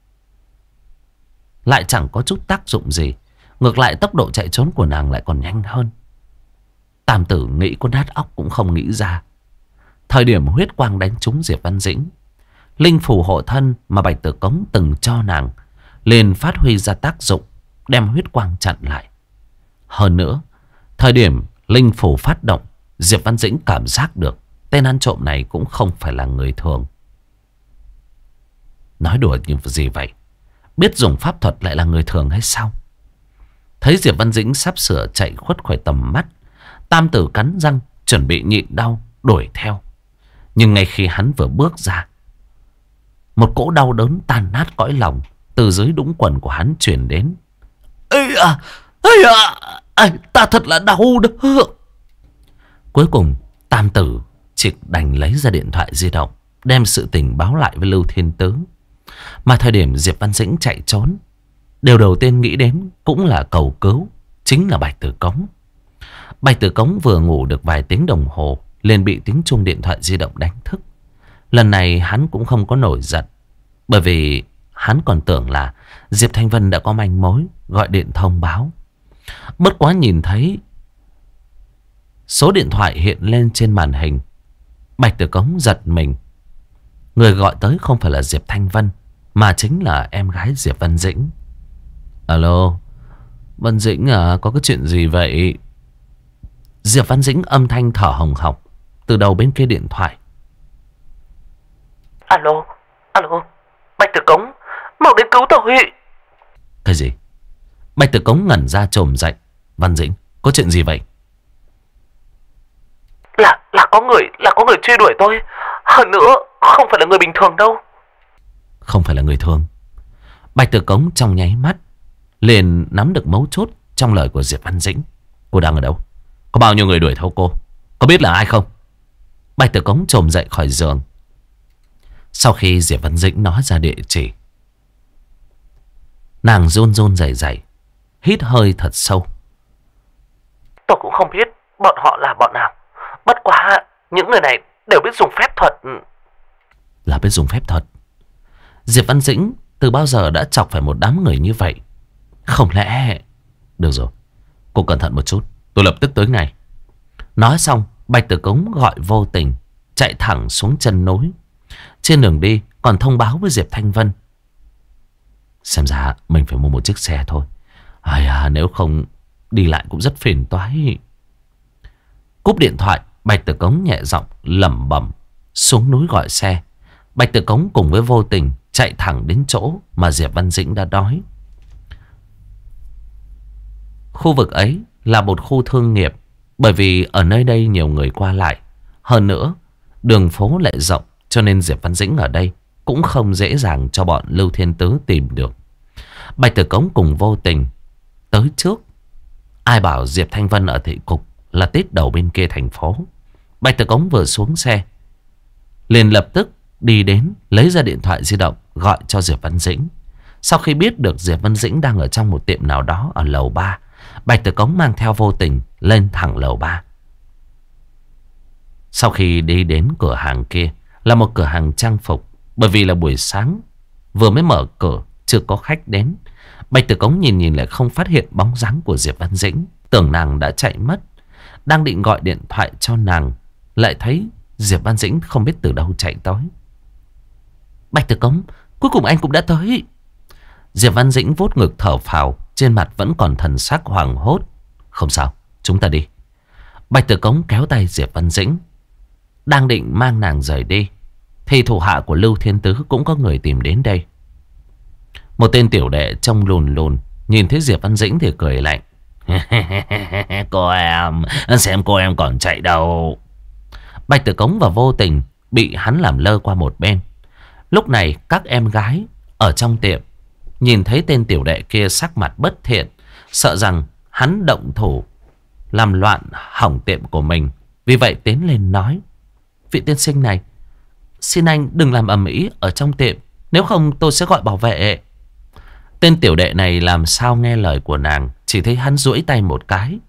lại chẳng có chút tác dụng gì. Ngược lại tốc độ chạy trốn của nàng lại còn nhanh hơn. Tam Tử nghĩ có nát óc cũng không nghĩ ra. Thời điểm huyết quang đánh trúng Diệp Văn Dĩnh, linh phù hộ thân mà Bạch Tử Cống từng cho nàng liền phát huy ra tác dụng, đem huyết quang chặn lại. Hơn nữa, thời điểm linh phù phát động, Diệp Văn Dĩnh cảm giác được tên ăn trộm này cũng không phải là người thường. Nói đùa như gì vậy? Biết dùng pháp thuật lại là người thường hay sao? Thấy Diệp Văn Dĩnh sắp sửa chạy khuất khỏi tầm mắt, Tam Tử cắn răng chuẩn bị nhịn đau đuổi theo. Nhưng ngay khi hắn vừa bước ra, một cỗ đau đớn tan nát cõi lòng từ dưới đũng quần của hắn truyền đến. Ta thật là đau đó. Cuối cùng Tam Tử chỉ đành lấy ra điện thoại di động, đem sự tình báo lại với Lưu Thiên Tứ. Mà thời điểm Diệp Văn Dĩnh chạy trốn, điều đầu tiên nghĩ đến cũng là cầu cứu, chính là Bạch Tử Cống. Bạch Tử Cống vừa ngủ được vài tiếng đồng hồ liền bị tiếng chuông điện thoại di động đánh thức. Lần này hắn cũng không có nổi giận, bởi vì hắn còn tưởng là Diệp Thanh Vân đã có manh mối gọi điện thông báo. Bất quá nhìn thấy số điện thoại hiện lên trên màn hình, Bạch Tử Cống giật mình. Người gọi tới không phải là Diệp Thanh Vân, mà chính là em gái Diệp Văn Dĩnh. Alo, Văn Dĩnh à, có cái chuyện gì vậy? Diệp Văn Dĩnh âm thanh thở hồng hộc từ đầu bên kia điện thoại. Alo, Bạch Tử Cống, mau đến cứu tôi. Cái gì? Bạch Tử Cống ngẩn ra chồm dậy. Văn Dĩnh, có chuyện gì vậy? Là có người truy đuổi tôi. Hơn nữa, không phải là người bình thường đâu. Không phải là người thường. Bạch Tử Cống trong nháy mắt liền nắm được mấu chốt trong lời của Diệp Văn Dĩnh. Cô đang ở đâu? Có bao nhiêu người đuổi theo cô? Có biết là ai không? Bạch Tử Cống chồm dậy khỏi giường. Sau khi Diệp Văn Dĩnh nói ra địa chỉ, nàng run run rẩy rẩy, hít hơi thật sâu. Tôi cũng không biết bọn họ là bọn nào. Bất quá những người này đều biết dùng phép thuật. Là biết dùng phép thuật? Diệp Văn Dĩnh từ bao giờ đã chọc phải một đám người như vậy? Không lẽ... Được rồi, cô cẩn thận một chút, tôi lập tức tới ngay. Nói xong, Bạch Tử Cống gọi Vô Tình chạy thẳng xuống chân núi. Trên đường đi còn thông báo với Diệp Thanh Vân. Xem ra mình phải mua một chiếc xe thôi. Nếu không đi lại cũng rất phiền toái. Cúp điện thoại, Bạch Tử Cống nhẹ giọng lẩm bẩm xuống núi gọi xe. Bạch Tử Cống cùng với Vô Tình chạy thẳng đến chỗ mà Diệp Văn Dĩnh đã nói. Khu vực ấy là một khu thương nghiệp, bởi vì ở nơi đây nhiều người qua lại. Hơn nữa, đường phố lại rộng, cho nên Diệp Văn Dĩnh ở đây cũng không dễ dàng cho bọn Lưu Thiên Tứ tìm được. Bạch Tử Cống cùng Vô Tình tới trước. Ai bảo Diệp Thanh Vân ở thị cục là tít đầu bên kia thành phố. Bạch Tử Cống vừa xuống xe liền lập tức đi đến lấy ra điện thoại di động gọi cho Diệp Văn Dĩnh. Sau khi biết được Diệp Văn Dĩnh đang ở trong một tiệm nào đó ở lầu 3, Bạch Tử Cống mang theo Vô Tình lên thẳng lầu 3. Sau khi đi đến cửa hàng kia là một cửa hàng trang phục, bởi vì là buổi sáng vừa mới mở cửa, chưa có khách đến. Bạch Tử Cống nhìn lại không phát hiện bóng dáng của Diệp Văn Dĩnh, tưởng nàng đã chạy mất. Đang định gọi điện thoại cho nàng, lại thấy Diệp Văn Dĩnh không biết từ đâu chạy tới. Bạch Tử Cống, cuối cùng anh cũng đã tới. Diệp Văn Dĩnh vuốt ngực thở phào, trên mặt vẫn còn thần sắc hoảng hốt. Không sao, chúng ta đi. Bạch Tử Cống kéo tay Diệp Văn Dĩnh, đang định mang nàng rời đi, thì thủ hạ của Lưu Thiên Tứ cũng có người tìm đến đây. Một tên tiểu đệ trông lùn lùn, nhìn thấy Diệp Văn Dĩnh thì cười lạnh. Cô em, xem cô em còn chạy đâu. Bạch Tử Cống và Vô Tình bị hắn làm lơ qua một bên. Lúc này các em gái ở trong tiệm nhìn thấy tên tiểu đệ kia sắc mặt bất thiện, sợ rằng hắn động thủ làm loạn hỏng tiệm của mình, vì vậy tiến lên nói: Vị tiên sinh này, xin anh đừng làm ầm ĩ ở trong tiệm, nếu không tôi sẽ gọi bảo vệ. Tên tiểu đệ này làm sao nghe lời của nàng. Chỉ thấy hắn duỗi tay một cái,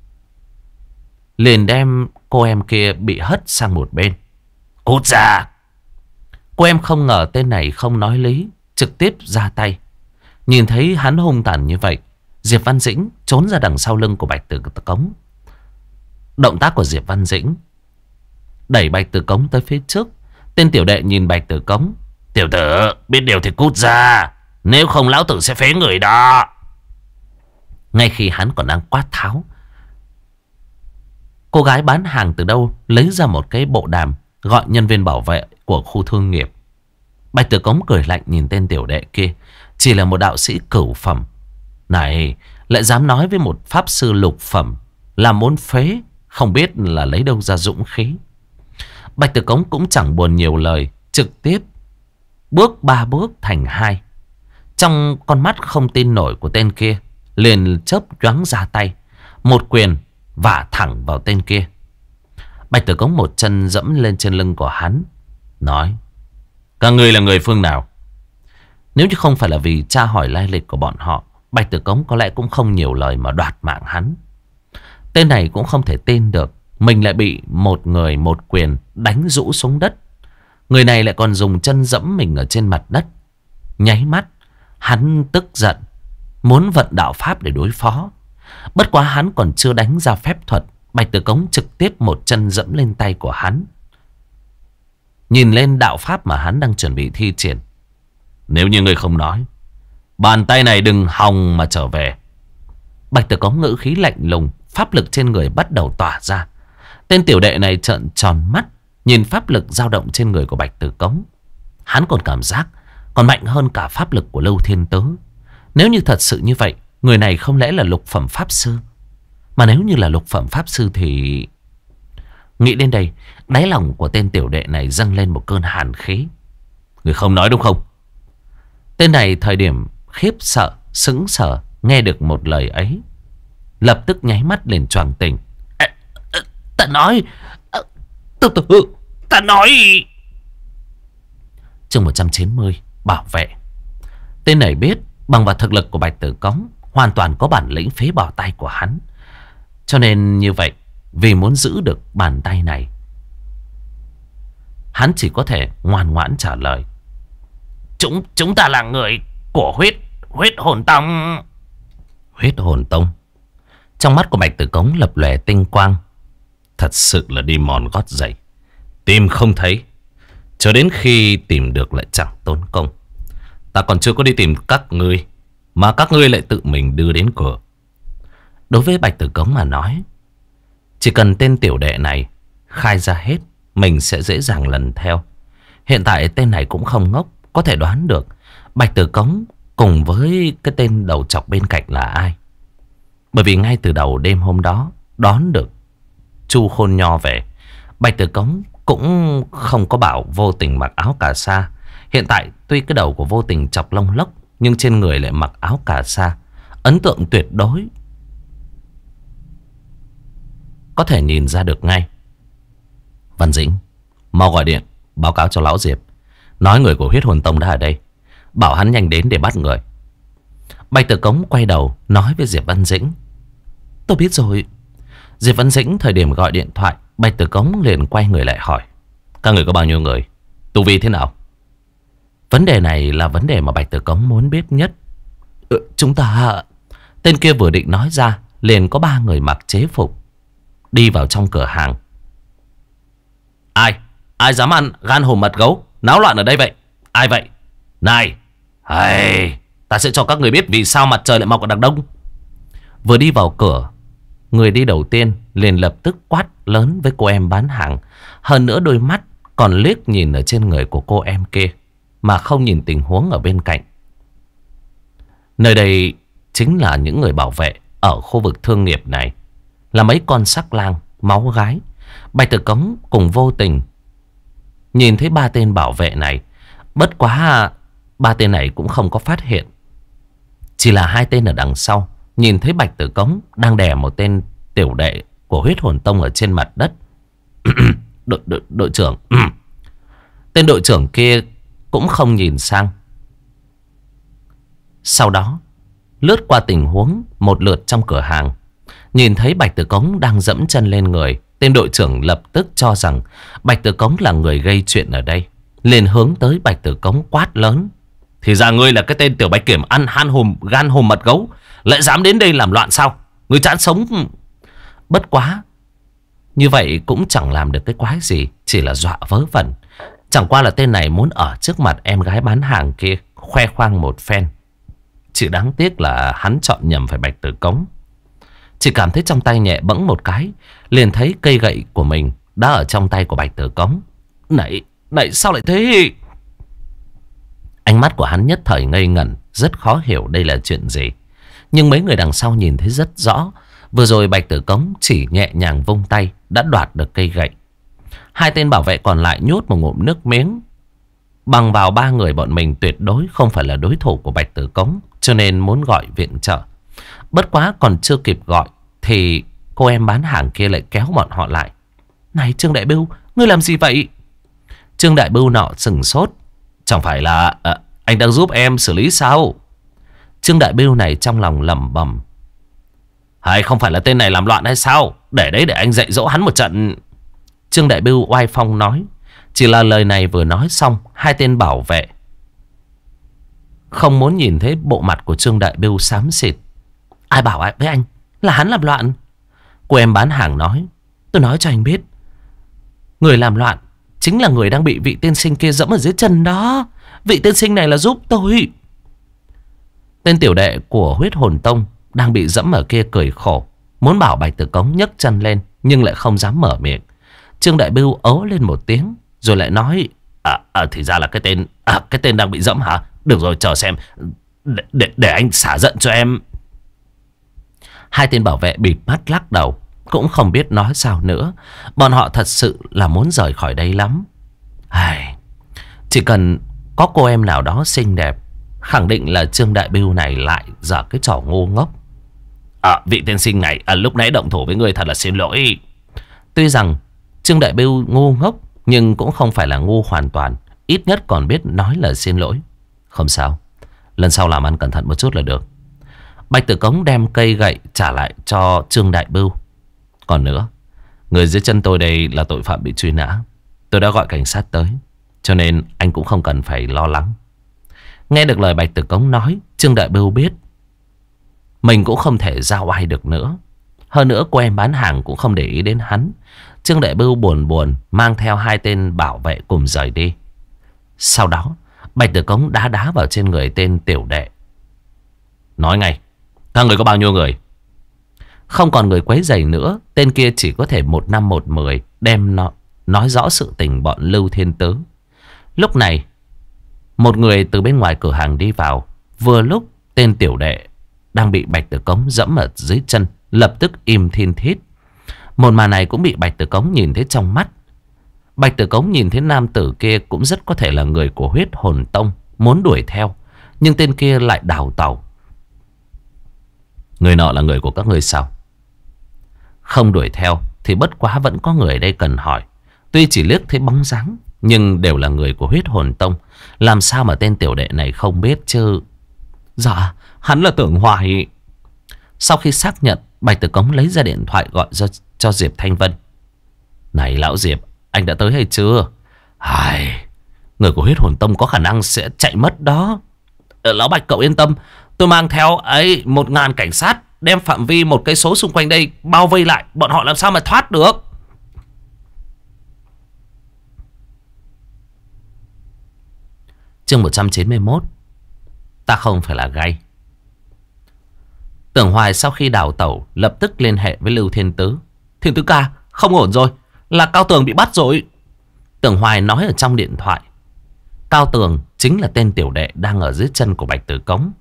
liền đem cô em kia bị hất sang một bên. Cút ra! Cô em không ngờ tên này không nói lý, trực tiếp ra tay. Nhìn thấy hắn hung tàn như vậy, Diệp Văn Dĩnh trốn ra đằng sau lưng của Bạch Tử Cống. Động tác của Diệp Văn Dĩnh đẩy Bạch Tử Cống tới phía trước. Tên tiểu đệ nhìn Bạch Tử Cống. Tiểu tử, biết điều thì cút ra, nếu không lão tử sẽ phế người đó. Ngay khi hắn còn đang quát tháo, cô gái bán hàng từ đâu lấy ra một cái bộ đàm, gọi nhân viên bảo vệ của khu thương nghiệp. Bạch Tử Cống cười lạnh nhìn tên tiểu đệ kia. Chỉ là một đạo sĩ cửu phẩm này lại dám nói với một pháp sư lục phẩm là muốn phế, không biết là lấy đâu ra dũng khí. Bạch Tử Cống cũng chẳng buồn nhiều lời, trực tiếp bước 3 bước thành 2. Trong con mắt không tin nổi của tên kia, liền chớp nhoáng ra tay, một quyền vả thẳng vào tên kia. Bạch Tử Cống một chân dẫm lên trên lưng của hắn, nói: các ngươi là người phương nào? Nếu như không phải là vì tra hỏi lai lịch của bọn họ, Bạch Tử Cống có lẽ cũng không nhiều lời mà đoạt mạng hắn. Tên này cũng không thể tin được mình lại bị một người một quyền đánh rũ xuống đất. Người này lại còn dùng chân dẫm mình ở trên mặt đất. Nháy mắt hắn tức giận, muốn vận đạo pháp để đối phó. Bất quá hắn còn chưa đánh ra phép thuật, Bạch Tử Cống trực tiếp một chân dẫm lên tay của hắn. Nhìn lên đạo pháp mà hắn đang chuẩn bị thi triển. Nếu như ngươi không nói, bàn tay này đừng hòng mà trở về. Bạch Tử Cống ngữ khí lạnh lùng, pháp lực trên người bắt đầu tỏa ra. Tên tiểu đệ này trợn tròn mắt, nhìn pháp lực dao động trên người của Bạch Tử Cống. Hắn còn cảm giác còn mạnh hơn cả pháp lực của Lưu Thiên Tứ. Nếu như thật sự như vậy, người này không lẽ là lục phẩm pháp sư? Mà nếu như là lục phẩm pháp sư thì... Nghĩ đến đây, đáy lòng của tên tiểu đệ này dâng lên một cơn hàn khí. Người không nói đúng không? Tên này thời điểm khiếp sợ, sững sờ nghe được một lời ấy, lập tức nháy mắt liền choàng tỉnh. Ta nói, ta nói. Chương 190, bảo vệ. Tên này biết bằng vào thực lực của Bạch Tử Cống hoàn toàn có bản lĩnh phế bỏ tay của hắn. Cho nên như vậy, vì muốn giữ được bàn tay này, hắn chỉ có thể ngoan ngoãn trả lời. Chúng ta là người của huyết hồn tông. Huyết hồn tông? Trong mắt của Bạch Tử Cống lập lòe tinh quang. Thật sự là đi mòn gót giày, tìm không thấy, cho đến khi tìm được lại chẳng tốn công. Ta còn chưa có đi tìm các ngươi, mà các ngươi lại tự mình đưa đến cửa. Đối với Bạch Tử Cống mà nói, chỉ cần tên tiểu đệ này khai ra hết, mình sẽ dễ dàng lần theo. Hiện tại tên này cũng không ngốc, có thể đoán được Bạch Tử Cống cùng với cái tên đầu chọc bên cạnh là ai. Bởi vì ngay từ đầu đêm hôm đó đón được Chu Khôn Nho về, Bạch Tử Cống cũng không có bảo Vô Tình mặc áo cà sa. Hiện tại tuy cái đầu của Vô Tình chọc lông lốc, nhưng trên người lại mặc áo cà sa, ấn tượng tuyệt đối, có thể nhìn ra được ngay. Văn Dĩnh, mau gọi điện báo cáo cho lão Diệp, nói người của Huyết Hồn Tông đã ở đây, bảo hắn nhanh đến để bắt người. Bạch Tử Cống quay đầu nói với Diệp Văn Dĩnh. Tôi biết rồi. Diệp Văn Dĩnh thời điểm gọi điện thoại, Bạch Tử Cống liền quay người lại hỏi: các người có bao nhiêu người? Tu vi thế nào? Vấn đề này là vấn đề mà Bạch Tử Cống muốn biết nhất. Chúng ta... Tên kia vừa định nói ra, liền có 3 người mặc chế phục đi vào trong cửa hàng. Ai dám ăn gan hùm mật gấu náo loạn ở đây vậy? Ai vậy? Này, ta sẽ cho các người biết vì sao mặt trời lại mọc ở đằng đông. Vừa đi vào cửa, người đi đầu tiên liền lập tức quát lớn với cô em bán hàng. Hơn nữa đôi mắt còn liếc nhìn ở trên người của cô em kia, mà không nhìn tình huống ở bên cạnh. Nơi đây chính là những người bảo vệ ở khu vực thương nghiệp này, là mấy con sắc lang máu gái. Bạch Tử Cống cùng Vô Tình nhìn thấy 3 tên bảo vệ này. Bất quá 3 tên này cũng không có phát hiện, chỉ là 2 tên ở đằng sau nhìn thấy Bạch Tử Cống đang đè một tên tiểu đệ của Huyết Hồn Tông ở trên mặt đất. Đội trưởng. Tên đội trưởng kia cũng không nhìn sang, Sau đó lướt qua tình huống một lượt trong cửa hàng. Nhìn thấy Bạch Tử Cống đang dẫm chân lên người, tên đội trưởng lập tức cho rằng Bạch Tử Cống là người gây chuyện ở đây, liền hướng tới Bạch Tử Cống quát lớn: thì ra ngươi là cái tên tiểu bạch kiểm ăn gan hùm mật gấu, lại dám đến đây làm loạn sao? Ngươi chán sống. Bất quá như vậy cũng chẳng làm được cái quái gì, chỉ là dọa vớ vẩn. Chẳng qua là tên này muốn ở trước mặt em gái bán hàng kia khoe khoang một phen. Chỉ đáng tiếc là hắn chọn nhầm phải Bạch Tử Cống. Chỉ cảm thấy trong tay nhẹ bẫng một cái, liền thấy cây gậy của mình đã ở trong tay của Bạch Tử Cống. Này sao lại thế? Ánh mắt của hắn nhất thời ngây ngẩn, rất khó hiểu đây là chuyện gì. Nhưng mấy người đằng sau nhìn thấy rất rõ. Vừa rồi Bạch Tử Cống chỉ nhẹ nhàng vung tay đã đoạt được cây gậy. Hai tên bảo vệ còn lại nhốt một ngụm nước miếng. Bằng vào ba người bọn mình tuyệt đối không phải là đối thủ của Bạch Tử Cống, cho nên muốn gọi viện trợ. Bất quá còn chưa kịp gọi thì cô em bán hàng kia lại kéo bọn họ lại. Này Trương Đại Bưu, ngươi làm gì vậy? Trương Đại Bưu nọ sừng sốt. Chẳng phải là anh đang giúp em xử lý sao? Trương Đại Bưu này trong lòng lẩm bẩm: hay không phải là tên này làm loạn hay sao? Để đấy để anh dạy dỗ hắn một trận. Trương Đại Bưu oai phong nói. Chỉ là lời này vừa nói xong, hai tên bảo vệ không muốn nhìn thấy bộ mặt của Trương Đại Bưu xám xịt. Ai bảo với anh là hắn làm loạn? Cô em bán hàng nói. Tôi nói cho anh biết, người làm loạn chính là người đang bị vị tiên sinh kia dẫm ở dưới chân đó. Vị tiên sinh này là giúp tôi. Tên tiểu đệ của Huyết Hồn Tông đang bị dẫm ở kia cười khổ, muốn bảo Bạch Tử Cống nhấc chân lên, nhưng lại không dám mở miệng. Trương Đại Bưu ố lên một tiếng, rồi lại nói: thì ra là cái tên đang bị dẫm hả? Được rồi, chờ xem, để anh xả giận cho em. Hai tên bảo vệ bịt mắt lắc đầu, cũng không biết nói sao nữa. Bọn họ thật sự là muốn rời khỏi đây lắm. Chỉ cần có cô em nào đó xinh đẹp, khẳng định là Trương Đại Bưu này lại dở cái trò ngu ngốc. Vị tiên sinh này, lúc nãy động thủ với người thật là xin lỗi. Tuy rằng Trương Đại Bưu ngu ngốc, nhưng cũng không phải là ngu hoàn toàn. Ít nhất còn biết nói lời xin lỗi. Không sao, lần sau làm ăn cẩn thận một chút là được. Bạch Tử Cống đem cây gậy trả lại cho Trương Đại Bưu. Còn nữa, người dưới chân tôi đây là tội phạm bị truy nã. Tôi đã gọi cảnh sát tới, cho nên anh cũng không cần phải lo lắng. Nghe được lời Bạch Tử Cống nói, Trương Đại Bưu biết mình cũng không thể ra oai được nữa. Hơn nữa cô em bán hàng cũng không để ý đến hắn. Trương Đại Bưu buồn mang theo hai tên bảo vệ cùng rời đi. Sau đó Bạch Tử Cống đá vào trên người tên tiểu đệ. Nói ngay, các người có bao nhiêu người? Không còn người quấy rầy nữa, tên kia chỉ có thể một năm một mười đem nói rõ sự tình bọn Lưu Thiên Tứ. Lúc này một người từ bên ngoài cửa hàng đi vào. Vừa lúc tên tiểu đệ đang bị Bạch Tử Cống dẫm ở dưới chân lập tức im thiên thít. Một màn này cũng bị Bạch Tử Cống nhìn thấy trong mắt. Bạch Tử Cống nhìn thấy nam tử kia cũng rất có thể là người của Huyết Hồn Tông, muốn đuổi theo, nhưng tên kia lại đào tẩu. Người nọ là người của các ngươi sao? Không đuổi theo thì bất quá vẫn có người ở đây cần hỏi. Tuy chỉ liếc thấy bóng dáng, nhưng đều là người của Huyết Hồn Tông. Làm sao mà tên tiểu đệ này không biết chứ? Dạ, hắn là Tưởng Hoài. Sau khi xác nhận, Bạch Tử Cống lấy ra điện thoại gọi cho Diệp Thanh Vân. Này lão Diệp, anh đã tới hay chưa? Người của Huyết Hồn Tông có khả năng sẽ chạy mất đó. Lão Bạch cậu yên tâm, tôi mang theo 1000 cảnh sát, đem phạm vi 1 cây số xung quanh đây bao vây lại, bọn họ làm sao mà thoát được. Chương 191. Ta không phải là gay. Tưởng Hoài sau khi đào tẩu lập tức liên hệ với Lưu Thiên Tứ. Thiên Tứ ca, không ổn rồi, là Cao Tường bị bắt rồi. Tưởng Hoài nói ở trong điện thoại. Cao Tường chính là tên tiểu đệ đang ở dưới chân của Bạch Tử Cống.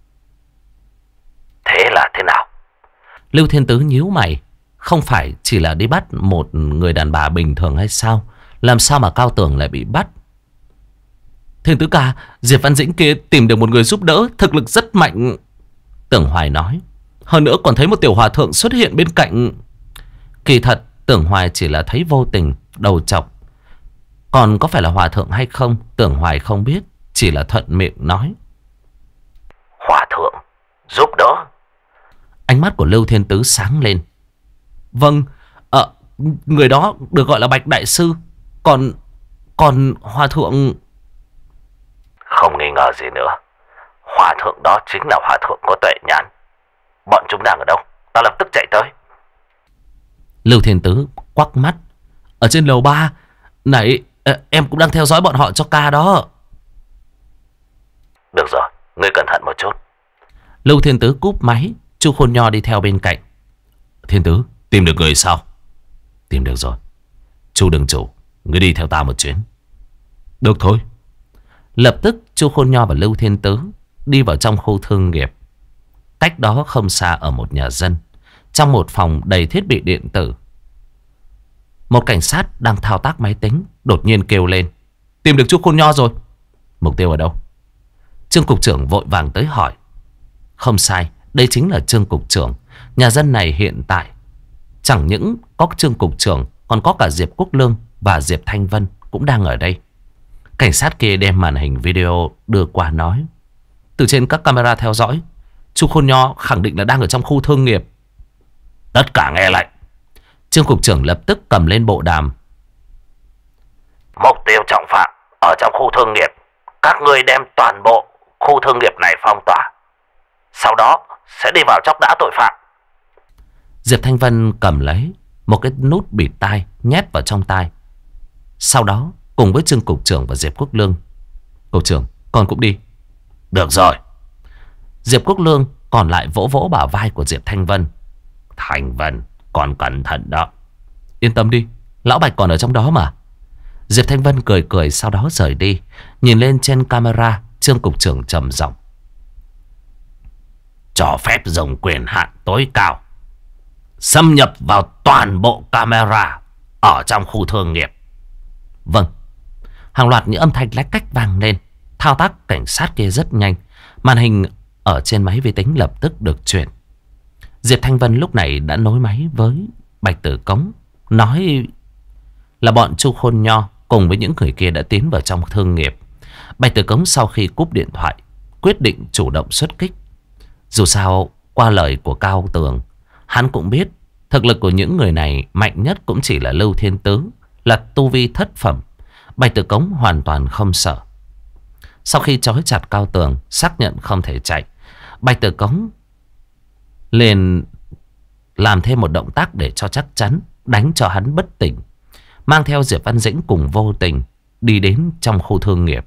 Thế là thế nào? Lưu Thiên Tứ nhíu mày. Không phải chỉ là đi bắt một người đàn bà bình thường hay sao? Làm sao mà Cao Tường lại bị bắt? Thiên Tứ ca, Diệp Văn Dĩnh kia tìm được một người giúp đỡ, thực lực rất mạnh. Tưởng Hoài nói. Hơn nữa còn thấy một tiểu hòa thượng xuất hiện bên cạnh. Kỳ thật Tưởng Hoài chỉ là thấy vô tình, đầu chọc. Còn có phải là hòa thượng hay không, Tưởng Hoài không biết, chỉ là thuận miệng nói. Hòa thượng, giúp đỡ. Ánh mắt của Lưu Thiên Tứ sáng lên. Vâng, người đó được gọi là Bạch Đại Sư. Còn Hòa thượng... Không nghi ngờ gì nữa. Hòa thượng đó chính là Hòa thượng có tuệ nhãn. Bọn chúng đang ở đâu? Ta lập tức chạy tới. Lưu Thiên Tứ quắc mắt. Ở trên lầu 3. Này, em cũng đang theo dõi bọn họ cho ca đó. Được rồi, ngươi cẩn thận một chút. Lưu Thiên Tứ cúp máy. Chu Khôn Nho đi theo bên cạnh. Thiên Tứ, tìm được người sao? Tìm được rồi. Chu đường chủ, ngươi đi theo ta một chuyến. Được thôi. Lập tức Chu Khôn Nho và Lưu Thiên Tứ đi vào trong khu thương nghiệp. Cách đó không xa ở một nhà dân, trong một phòng đầy thiết bị điện tử, một cảnh sát đang thao tác máy tính đột nhiên kêu lên: tìm được Chu Khôn Nho rồi. Mục tiêu ở đâu? Trương cục trưởng vội vàng tới hỏi. Không sai, đây chính là Trương cục trưởng. Nhà dân này hiện tại chẳng những có Trương cục trưởng, còn có cả Diệp Quốc Lương và Diệp Thanh Vân cũng đang ở đây. Cảnh sát kia đem màn hình video đưa qua nói: từ trên các camera theo dõi, Chu Khôn Nho khẳng định là đang ở trong khu thương nghiệp. Tất cả nghe lệnh. Trương cục trưởng lập tức cầm lên bộ đàm. Mục tiêu trọng phạm ở trong khu thương nghiệp. Các ngươi đem toàn bộ khu thương nghiệp này phong tỏa, sau đó sẽ đi vào chóc đã tội phạm. Diệp Thanh Vân cầm lấy một cái nút bịt tai nhét vào trong tai. Sau đó cùng với Trương cục trưởng và Diệp Quốc Lương: cục trưởng, con cũng đi. Được rồi. Diệp Quốc Lương còn lại vỗ vỗ bả vai của Diệp Thanh Vân. Thanh Vân, con cẩn thận đó. Yên tâm đi, lão Bạch còn ở trong đó mà. Diệp Thanh Vân cười cười, sau đó rời đi. Nhìn lên trên camera, Trương cục trưởng trầm giọng: cho phép dùng quyền hạn tối cao xâm nhập vào toàn bộ camera ở trong khu thương nghiệp. Vâng. Hàng loạt những âm thanh lách cách vang lên. Thao tác cảnh sát kia rất nhanh. Màn hình ở trên máy vi tính lập tức được chuyển. Diệp Thanh Vân lúc này đã nối máy với Bạch Tử Cống, nói là bọn Chu Khôn Nho cùng với những người kia đã tiến vào trong thương nghiệp. Bạch Tử Cống sau khi cúp điện thoại quyết định chủ động xuất kích. Dù sao qua lời của Cao Tường, hắn cũng biết thực lực của những người này mạnh nhất cũng chỉ là Lưu Thiên Tứ, là tu vi thất phẩm. Bạch Tử Cống hoàn toàn không sợ. Sau khi trói chặt Cao Tường, xác nhận không thể chạy, Bạch Tử Cống liền làm thêm một động tác để cho chắc chắn, đánh cho hắn bất tỉnh, mang theo Diệp Văn Dĩnh cùng Vô Tình đi đến trong khu thương nghiệp.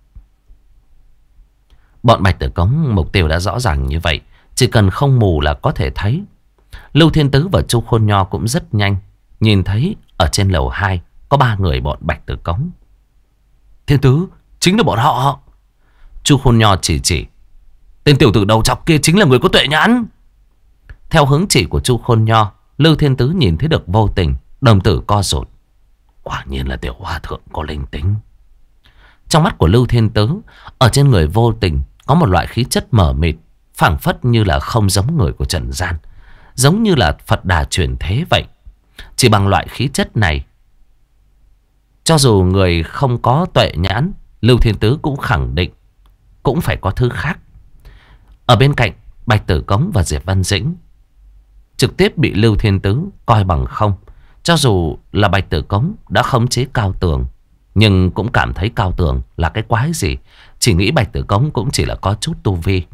Bọn Bạch Tử Cống mục tiêu đã rõ ràng như vậy, chỉ cần không mù là có thể thấy. Lưu Thiên Tứ và Chu Khôn Nho cũng rất nhanh nhìn thấy ở trên lầu 2 có 3 người bọn Bạch Tử Cống. Thiên Tứ, chính là bọn họ. Chu Khôn Nho chỉ: tên tiểu tử đầu chọc kia chính là người có tuệ nhãn. Theo hướng chỉ của Chu Khôn Nho, Lưu Thiên Tứ nhìn thấy được Vô Tình, đồng tử co rụt. Quả nhiên là tiểu hòa thượng có linh tính. Trong mắt của Lưu Thiên Tứ, ở trên người Vô Tình có một loại khí chất mờ mịt, phảng phất như là không giống người của trần gian, giống như là Phật Đà chuyển thế vậy. Chỉ bằng loại khí chất này, cho dù người không có tuệ nhãn, Lưu Thiên Tứ cũng khẳng định cũng phải có thứ khác. Ở bên cạnh, Bạch Tử Cống và Diệp Văn Dĩnh trực tiếp bị Lưu Thiên Tứ coi bằng không. Cho dù là Bạch Tử Cống đã khống chế Cao Tường, nhưng cũng cảm thấy Cao Tường là cái quái gì. Chỉ nghĩ Bạch Tử Cống cũng chỉ là có chút tu vi.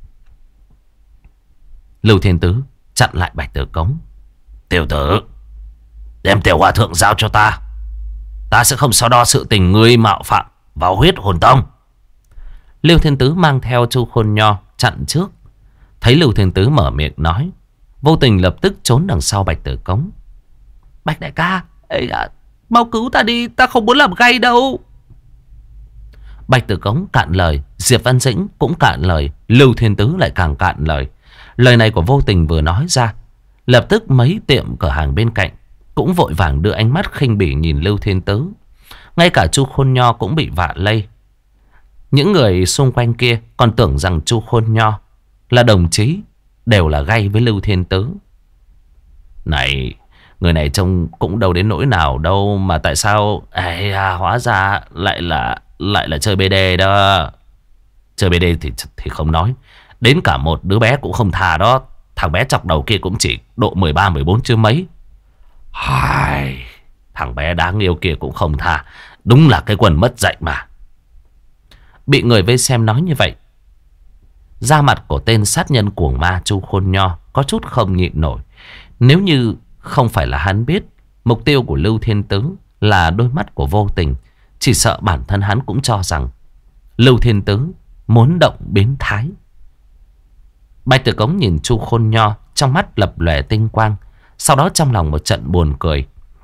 Lưu Thiên Tứ chặn lại Bạch Tử Cống. Tiểu tử, đem tiểu hòa thượng giao cho ta. Ta sẽ không so đo sự tình ngươi mạo phạm vào huyết hồn tông. Lưu Thiên Tứ mang theo Chu Khôn Nho chặn trước. Thấy Lưu Thiên Tứ mở miệng nói, Vô Tình lập tức trốn đằng sau Bạch Tử Cống. Bạch đại ca, mau cứu ta đi, ta không muốn làm gay đâu. Bạch Tử Cống cạn lời, Diệp Văn Dĩnh cũng cạn lời, Lưu Thiên Tứ lại càng cạn lời. Lời này của Vô Tình vừa nói ra, lập tức mấy tiệm cửa hàng bên cạnh cũng vội vàng đưa ánh mắt khinh bỉ nhìn Lưu Thiên Tứ. Ngay cả Chu Khôn Nho cũng bị vạ lây. Những người xung quanh kia còn tưởng rằng Chu Khôn Nho là đồng chí, đều là gay với Lưu Thiên Tứ. Này, người này trông cũng đâu đến nỗi nào đâu, mà tại sao hóa ra lại là chơi BD đó. Chơi BD thì không nói, Đến cả một đứa bé cũng không tha đó. Thằng bé chọc đầu kia cũng chỉ độ 13, 14 chứ mấy. Hai, thằng bé đáng yêu kia cũng không tha. Đúng là cái quần mất dạy mà. Bị người vây xem nói như vậy, da mặt của tên sát nhân cuồng ma Chu Khôn Nho có chút không nhịn nổi. Nếu như không phải là hắn biết mục tiêu của Lưu Thiên Tứ là đôi mắt của vô tình, chỉ sợ bản thân hắn cũng cho rằng Lưu Thiên Tứ muốn động biến thái. Bạch Tử Cống nhìn Chu Khôn Nho, trong mắt lập lòe tinh quang. Sau đó trong lòng một trận buồn cười.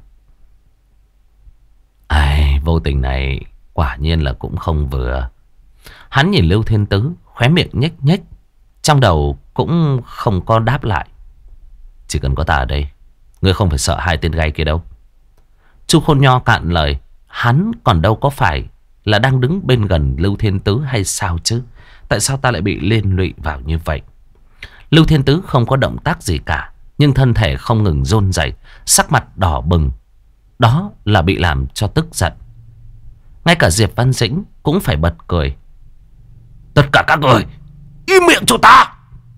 Ai, vô tình này quả nhiên là cũng không vừa. Hắn nhìn Lưu Thiên Tứ, khóe miệng nhếch nhếch, trong đầu cũng không có đáp lại. Chỉ cần có ta ở đây, ngươi không phải sợ hai tên gai kia đâu. Chu Khôn Nho cạn lời. Hắn còn đâu có phải là đang đứng bên gần Lưu Thiên Tứ hay sao chứ? Tại sao ta lại bị liên lụy vào như vậy? Lưu Thiên Tứ không có động tác gì cả, nhưng thân thể không ngừng run rẩy, sắc mặt đỏ bừng. Đó là bị làm cho tức giận. Ngay cả Diệp Văn Dĩnh cũng phải bật cười. Tất cả các người im miệng cho ta!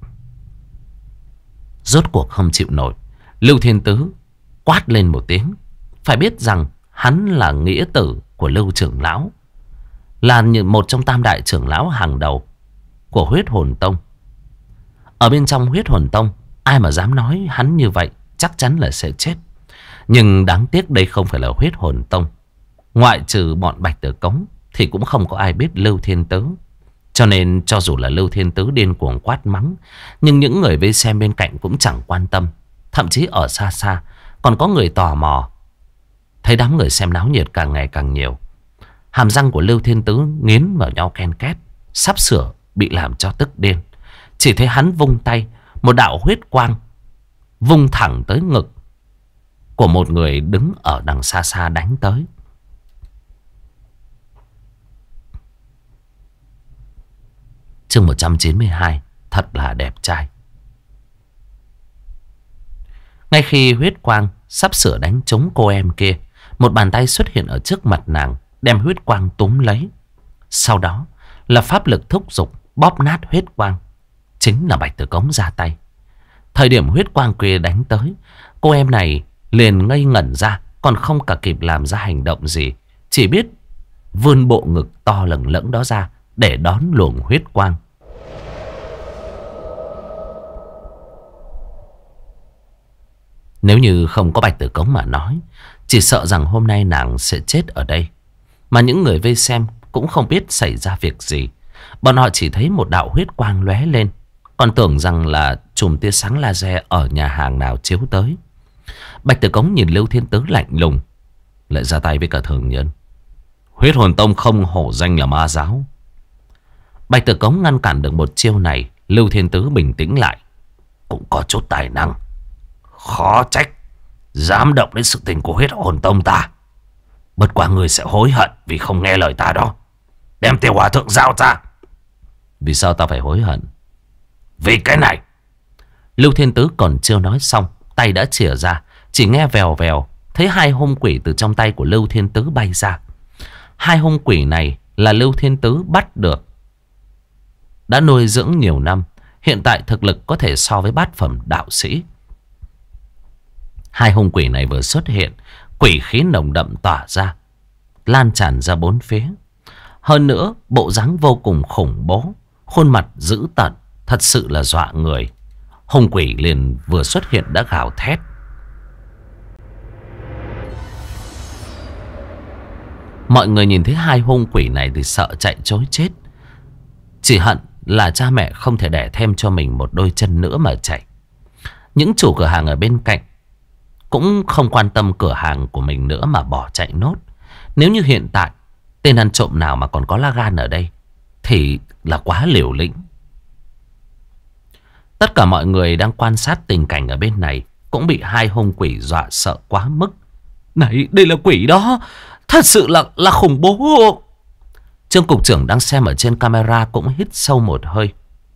Rốt cuộc không chịu nổi, Lưu Thiên Tứ quát lên một tiếng. Phải biết rằng hắn là nghĩa tử của Lưu trưởng lão, là một trong tam đại trưởng lão hàng đầu của Huyết Hồn Tông. Ở bên trong Huyết Hồn Tông, ai mà dám nói hắn như vậy chắc chắn là sẽ chết. Nhưng đáng tiếc đây không phải là Huyết Hồn Tông. Ngoại trừ bọn Bạch Tử Cống thì cũng không có ai biết Lưu Thiên Tứ. Cho nên cho dù là Lưu Thiên Tứ điên cuồng quát mắng, nhưng những người vây xem bên cạnh cũng chẳng quan tâm. Thậm chí ở xa xa còn có người tò mò. Thấy đám người xem náo nhiệt càng ngày càng nhiều, hàm răng của Lưu Thiên Tứ nghiến vào nhau ken két, sắp sửa bị làm cho tức điên. Chỉ thấy hắn vung tay, một đạo huyết quang vung thẳng tới ngực của một người đứng ở đằng xa xa đánh tới. Chương 192, thật là đẹp trai. Ngay khi huyết quang sắp sửa đánh trúng cô em kia, một bàn tay xuất hiện ở trước mặt nàng, đem huyết quang túm lấy. Sau đó là pháp lực thúc giục bóp nát huyết quang. Chính là Bạch Tử Cống ra tay. Thời điểm huyết quang kia đánh tới, cô em này liền ngây ngẩn ra, còn không cả kịp làm ra hành động gì, chỉ biết vươn bộ ngực to lừng lẫng đó ra để đón luồng huyết quang. Nếu như không có Bạch Tử Cống mà nói, chỉ sợ rằng hôm nay nàng sẽ chết ở đây. Mà những người vây xem cũng không biết xảy ra việc gì. Bọn họ chỉ thấy một đạo huyết quang lóe lên, còn tưởng rằng là chùm tia sáng laser ở nhà hàng nào chiếu tới. Bạch Tử Cống nhìn Lưu Thiên Tứ lạnh lùng, lại ra tay với cả thường nhân. Huyết Hồn Tông không hổ danh là ma giáo. Bạch Tử Cống ngăn cản được một chiêu này, Lưu Thiên Tứ bình tĩnh lại. Cũng có chút tài năng, khó trách dám động đến sự tình của Huyết Hồn Tông ta. Bất quá người sẽ hối hận vì không nghe lời ta đó. Đem Tiểu Hòa Thượng giao ra. Vì sao ta phải hối hận? Vì cái này. Lưu Thiên Tứ còn chưa nói xong, tay đã chìa ra. Chỉ nghe vèo vèo, thấy hai hung quỷ từ trong tay của Lưu Thiên Tứ bay ra. Hai hung quỷ này là Lưu Thiên Tứ bắt được, đã nuôi dưỡng nhiều năm. Hiện tại thực lực có thể so với bát phẩm đạo sĩ. Hai hung quỷ này vừa xuất hiện, quỷ khí nồng đậm tỏa ra, lan tràn ra bốn phía. Hơn nữa bộ dáng vô cùng khủng bố, khuôn mặt dữ tợn, thật sự là dọa người. Hung quỷ liền vừa xuất hiện đã gào thét. Mọi người nhìn thấy hai hung quỷ này thì sợ chạy trối chết, chỉ hận là cha mẹ không thể đẻ thêm cho mình một đôi chân nữa mà chạy. Những chủ cửa hàng ở bên cạnh cũng không quan tâm cửa hàng của mình nữa mà bỏ chạy nốt. Nếu như hiện tại tên ăn trộm nào mà còn có lá gan ở đây thì là quá liều lĩnh. Tất cả mọi người đang quan sát tình cảnh ở bên này cũng bị hai hung quỷ dọa sợ quá mức. Này, đây là quỷ đó, thật sự là khủng bố. Trương cục trưởng đang xem ở trên camera cũng hít sâu một hơi.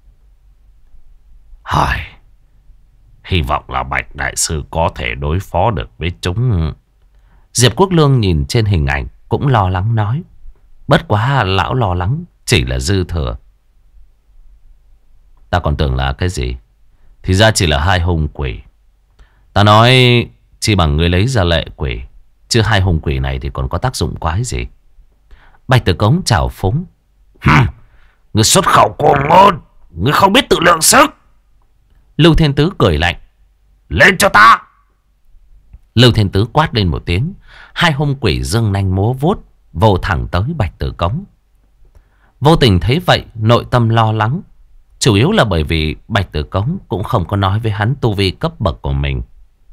Hỏi, hy vọng là Bạch đại sư có thể đối phó được với chúng. Diệp Quốc Lương nhìn trên hình ảnh cũng lo lắng nói. Bất quá lão lo lắng chỉ là dư thừa. Ta còn tưởng là cái gì, thì ra chỉ là hai hung quỷ. Ta nói chỉ bằng ngươi lấy ra lệ quỷ, chứ hai hung quỷ này thì còn có tác dụng quái gì. Bạch Tử Cống chào phúng. Ngươi xuất khẩu cuồng ngôn, ngươi không biết tự lượng sức. Lưu Thiên Tứ cười lạnh. Lên cho ta. Lưu Thiên Tứ quát lên một tiếng. Hai hung quỷ giương nanh múa vuốt, vồ thẳng tới Bạch Tử Cống. Vô Tình thấy vậy, nội tâm lo lắng. Chủ yếu là bởi vì Bạch Tử Cống cũng không có nói với hắn tu vi cấp bậc của mình.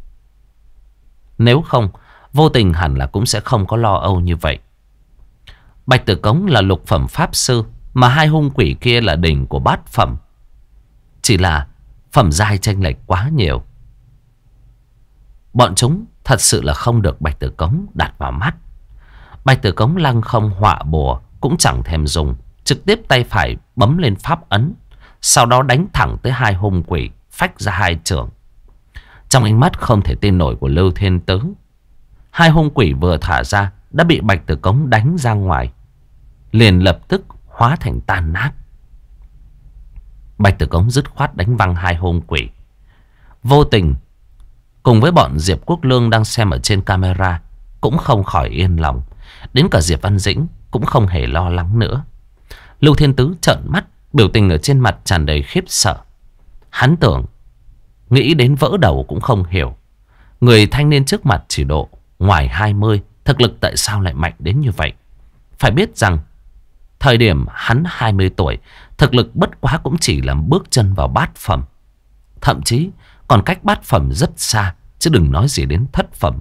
Nếu không, Vô Tình hẳn là cũng sẽ không có lo âu như vậy. Bạch Tử Cống là lục phẩm pháp sư, mà hai hung quỷ kia là đỉnh của bát phẩm. Chỉ là phẩm giai chênh lệch quá nhiều. Bọn chúng thật sự là không được Bạch Tử Cống đặt vào mắt. Bạch Tử Cống lăng không họa bùa cũng chẳng thèm dùng, trực tiếp tay phải bấm lên pháp ấn, sau đó đánh thẳng tới hai hung quỷ, phách ra hai chưởng. Trong ánh mắt không thể tin nổi của Lưu Thiên Tứ, hai hung quỷ vừa thả ra đã bị Bạch Tử Cống đánh ra ngoài, liền lập tức hóa thành tan nát. Bạch Tử Cống dứt khoát đánh văng hai hung quỷ. Vô Tình cùng với bọn Diệp Quốc Lương đang xem ở trên camera cũng không khỏi yên lòng. Đến cả Diệp Văn Dĩnh cũng không hề lo lắng nữa. Lưu Thiên Tứ trợn mắt, biểu tình ở trên mặt tràn đầy khiếp sợ. Hắn tưởng, nghĩ đến vỡ đầu cũng không hiểu. Người thanh niên trước mặt chỉ độ ngoài 20, thực lực tại sao lại mạnh đến như vậy? Phải biết rằng thời điểm hắn 20 tuổi, thực lực bất quá cũng chỉ là bước chân vào bát phẩm. Thậm chí còn cách bát phẩm rất xa, chứ đừng nói gì đến thất phẩm.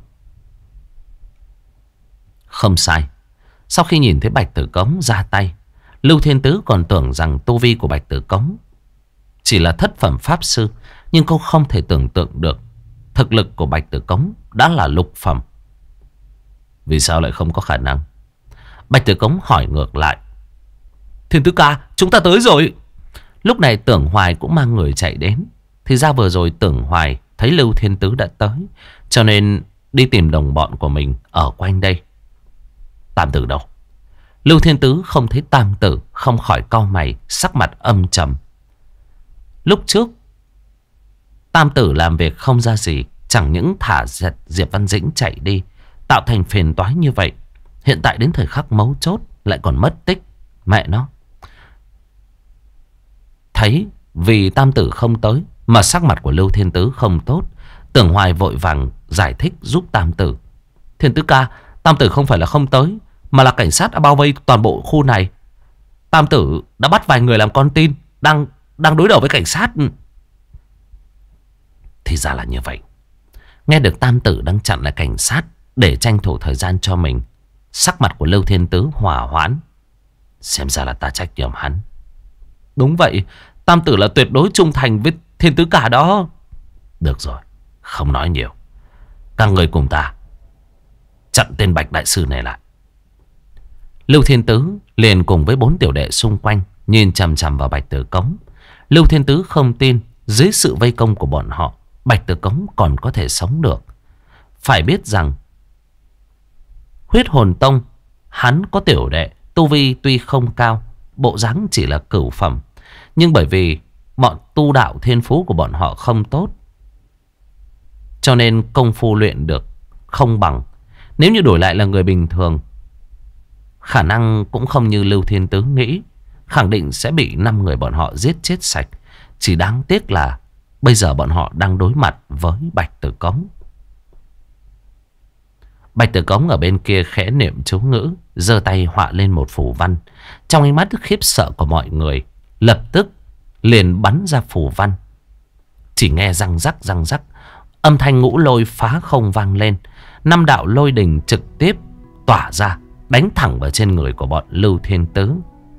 Không sai, sau khi nhìn thấy Bạch Tử Cống ra tay, Lưu Thiên Tứ còn tưởng rằng tu vi của Bạch Tử Cống chỉ là thất phẩm pháp sư. Nhưng cô không thể tưởng tượng được thực lực của Bạch Tử Cống đã là lục phẩm. Vì sao lại không có khả năng? Bạch Tử Cống hỏi ngược lại. Thiên Tứ ca, chúng ta tới rồi. Lúc này Tưởng Hoài cũng mang người chạy đến. Thì ra vừa rồi Tưởng Hoài thấy Lưu Thiên Tứ đã tới, cho nên đi tìm đồng bọn của mình ở quanh đây. Tam Tử đâu? Lưu Thiên Tứ không thấy Tam Tử, không khỏi cau mày, sắc mặt âm trầm. Lúc trước Tam Tử làm việc không ra gì, chẳng những thả Diệp Văn Dĩnh chạy đi, tạo thành phiền toái như vậy. Hiện tại đến thời khắc mấu chốt lại còn mất tích. Mẹ nó. Thấy vì Tam Tử không tới mà sắc mặt của Lưu Thiên Tứ không tốt, Tưởng Hoài vội vàng giải thích giúp Tam Tử. Thiên Tứ ca, Tam Tử không phải là không tới, mà là cảnh sát đã bao vây toàn bộ khu này. Tam Tử đã bắt vài người làm con tin, đang đối đầu với cảnh sát. Thì ra là như vậy. Nghe được Tam Tử đang chặn lại cảnh sát để tranh thủ thời gian cho mình, sắc mặt của Lưu Thiên Tứ hòa hoãn. Xem ra là ta trách nhầm hắn. Đúng vậy, Tam Tử là tuyệt đối trung thành với Thiên Tứ cả đó. Được rồi, không nói nhiều. Các người cùng ta chặn tên Bạch Đại Sư này lại. Lưu Thiên Tứ liền cùng với 4 tiểu đệ xung quanh nhìn chằm chằm vào Bạch Tử Cống. Lưu Thiên Tứ không tin dưới sự vây công của bọn họ, Bạch Tử Cống còn có thể sống được. Phải biết rằng Huyết Hồn Tông hắn có tiểu đệ tu vi tuy không cao, bộ dáng chỉ là cửu phẩm, nhưng bởi vì bọn tu đạo thiên phú của bọn họ không tốt, cho nên công phu luyện được không bằng. Nếu như đổi lại là người bình thường, khả năng cũng không như Lưu Thiên Tứ nghĩ, khẳng định sẽ bị 5 người bọn họ giết chết sạch. Chỉ đáng tiếc là bây giờ bọn họ đang đối mặt với Bạch Tử Cống. Bạch Tử Cống ở bên kia khẽ niệm chú ngữ, giơ tay họa lên một phù văn. Trong ánh mắt khiếp sợ của mọi người, lập tức liền bắn ra phù văn. Chỉ nghe răng rắc, âm thanh ngũ lôi phá không vang lên. 5 đạo lôi đình trực tiếp tỏa ra, đánh thẳng vào trên người của bọn Lưu Thiên Tứ.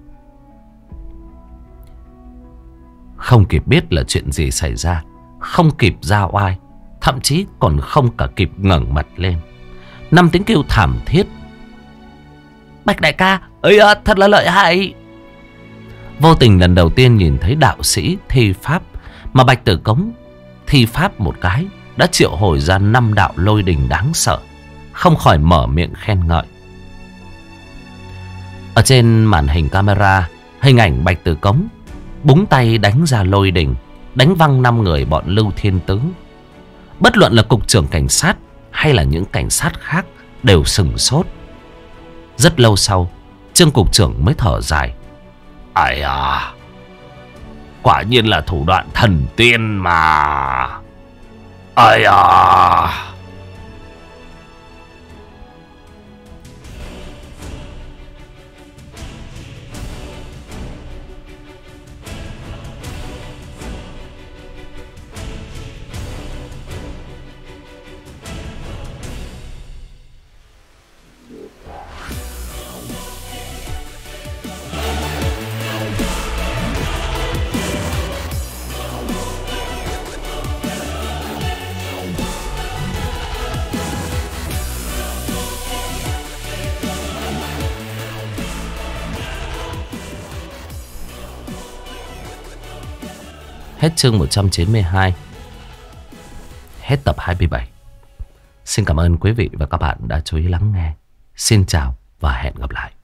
Không kịp biết là chuyện gì xảy ra, không kịp ra oai, thậm chí còn không cả kịp ngẩng mặt lên, 5 tiếng kêu thảm thiết. Bạch đại ca ơi, thật là lợi hại. Vô Tình lần đầu tiên nhìn thấy đạo sĩ thi pháp, mà Bạch Tử Cống thi pháp một cái đã triệu hồi ra 5 đạo lôi đình đáng sợ, không khỏi mở miệng khen ngợi. Ở trên màn hình camera, hình ảnh Bạch Tử Cống búng tay đánh ra lôi đình, đánh văng 5 người bọn Lưu Thiên Tướng. Bất luận là cục trưởng cảnh sát hay là những cảnh sát khác đều sửng sốt. Rất lâu sau, Trương cục trưởng mới thở dài. Ai à, quả nhiên là thủ đoạn thần tiên mà. Ai à. Hết chương 192. Hết tập 27. Xin cảm ơn quý vị và các bạn đã chú ý lắng nghe. Xin chào và hẹn gặp lại.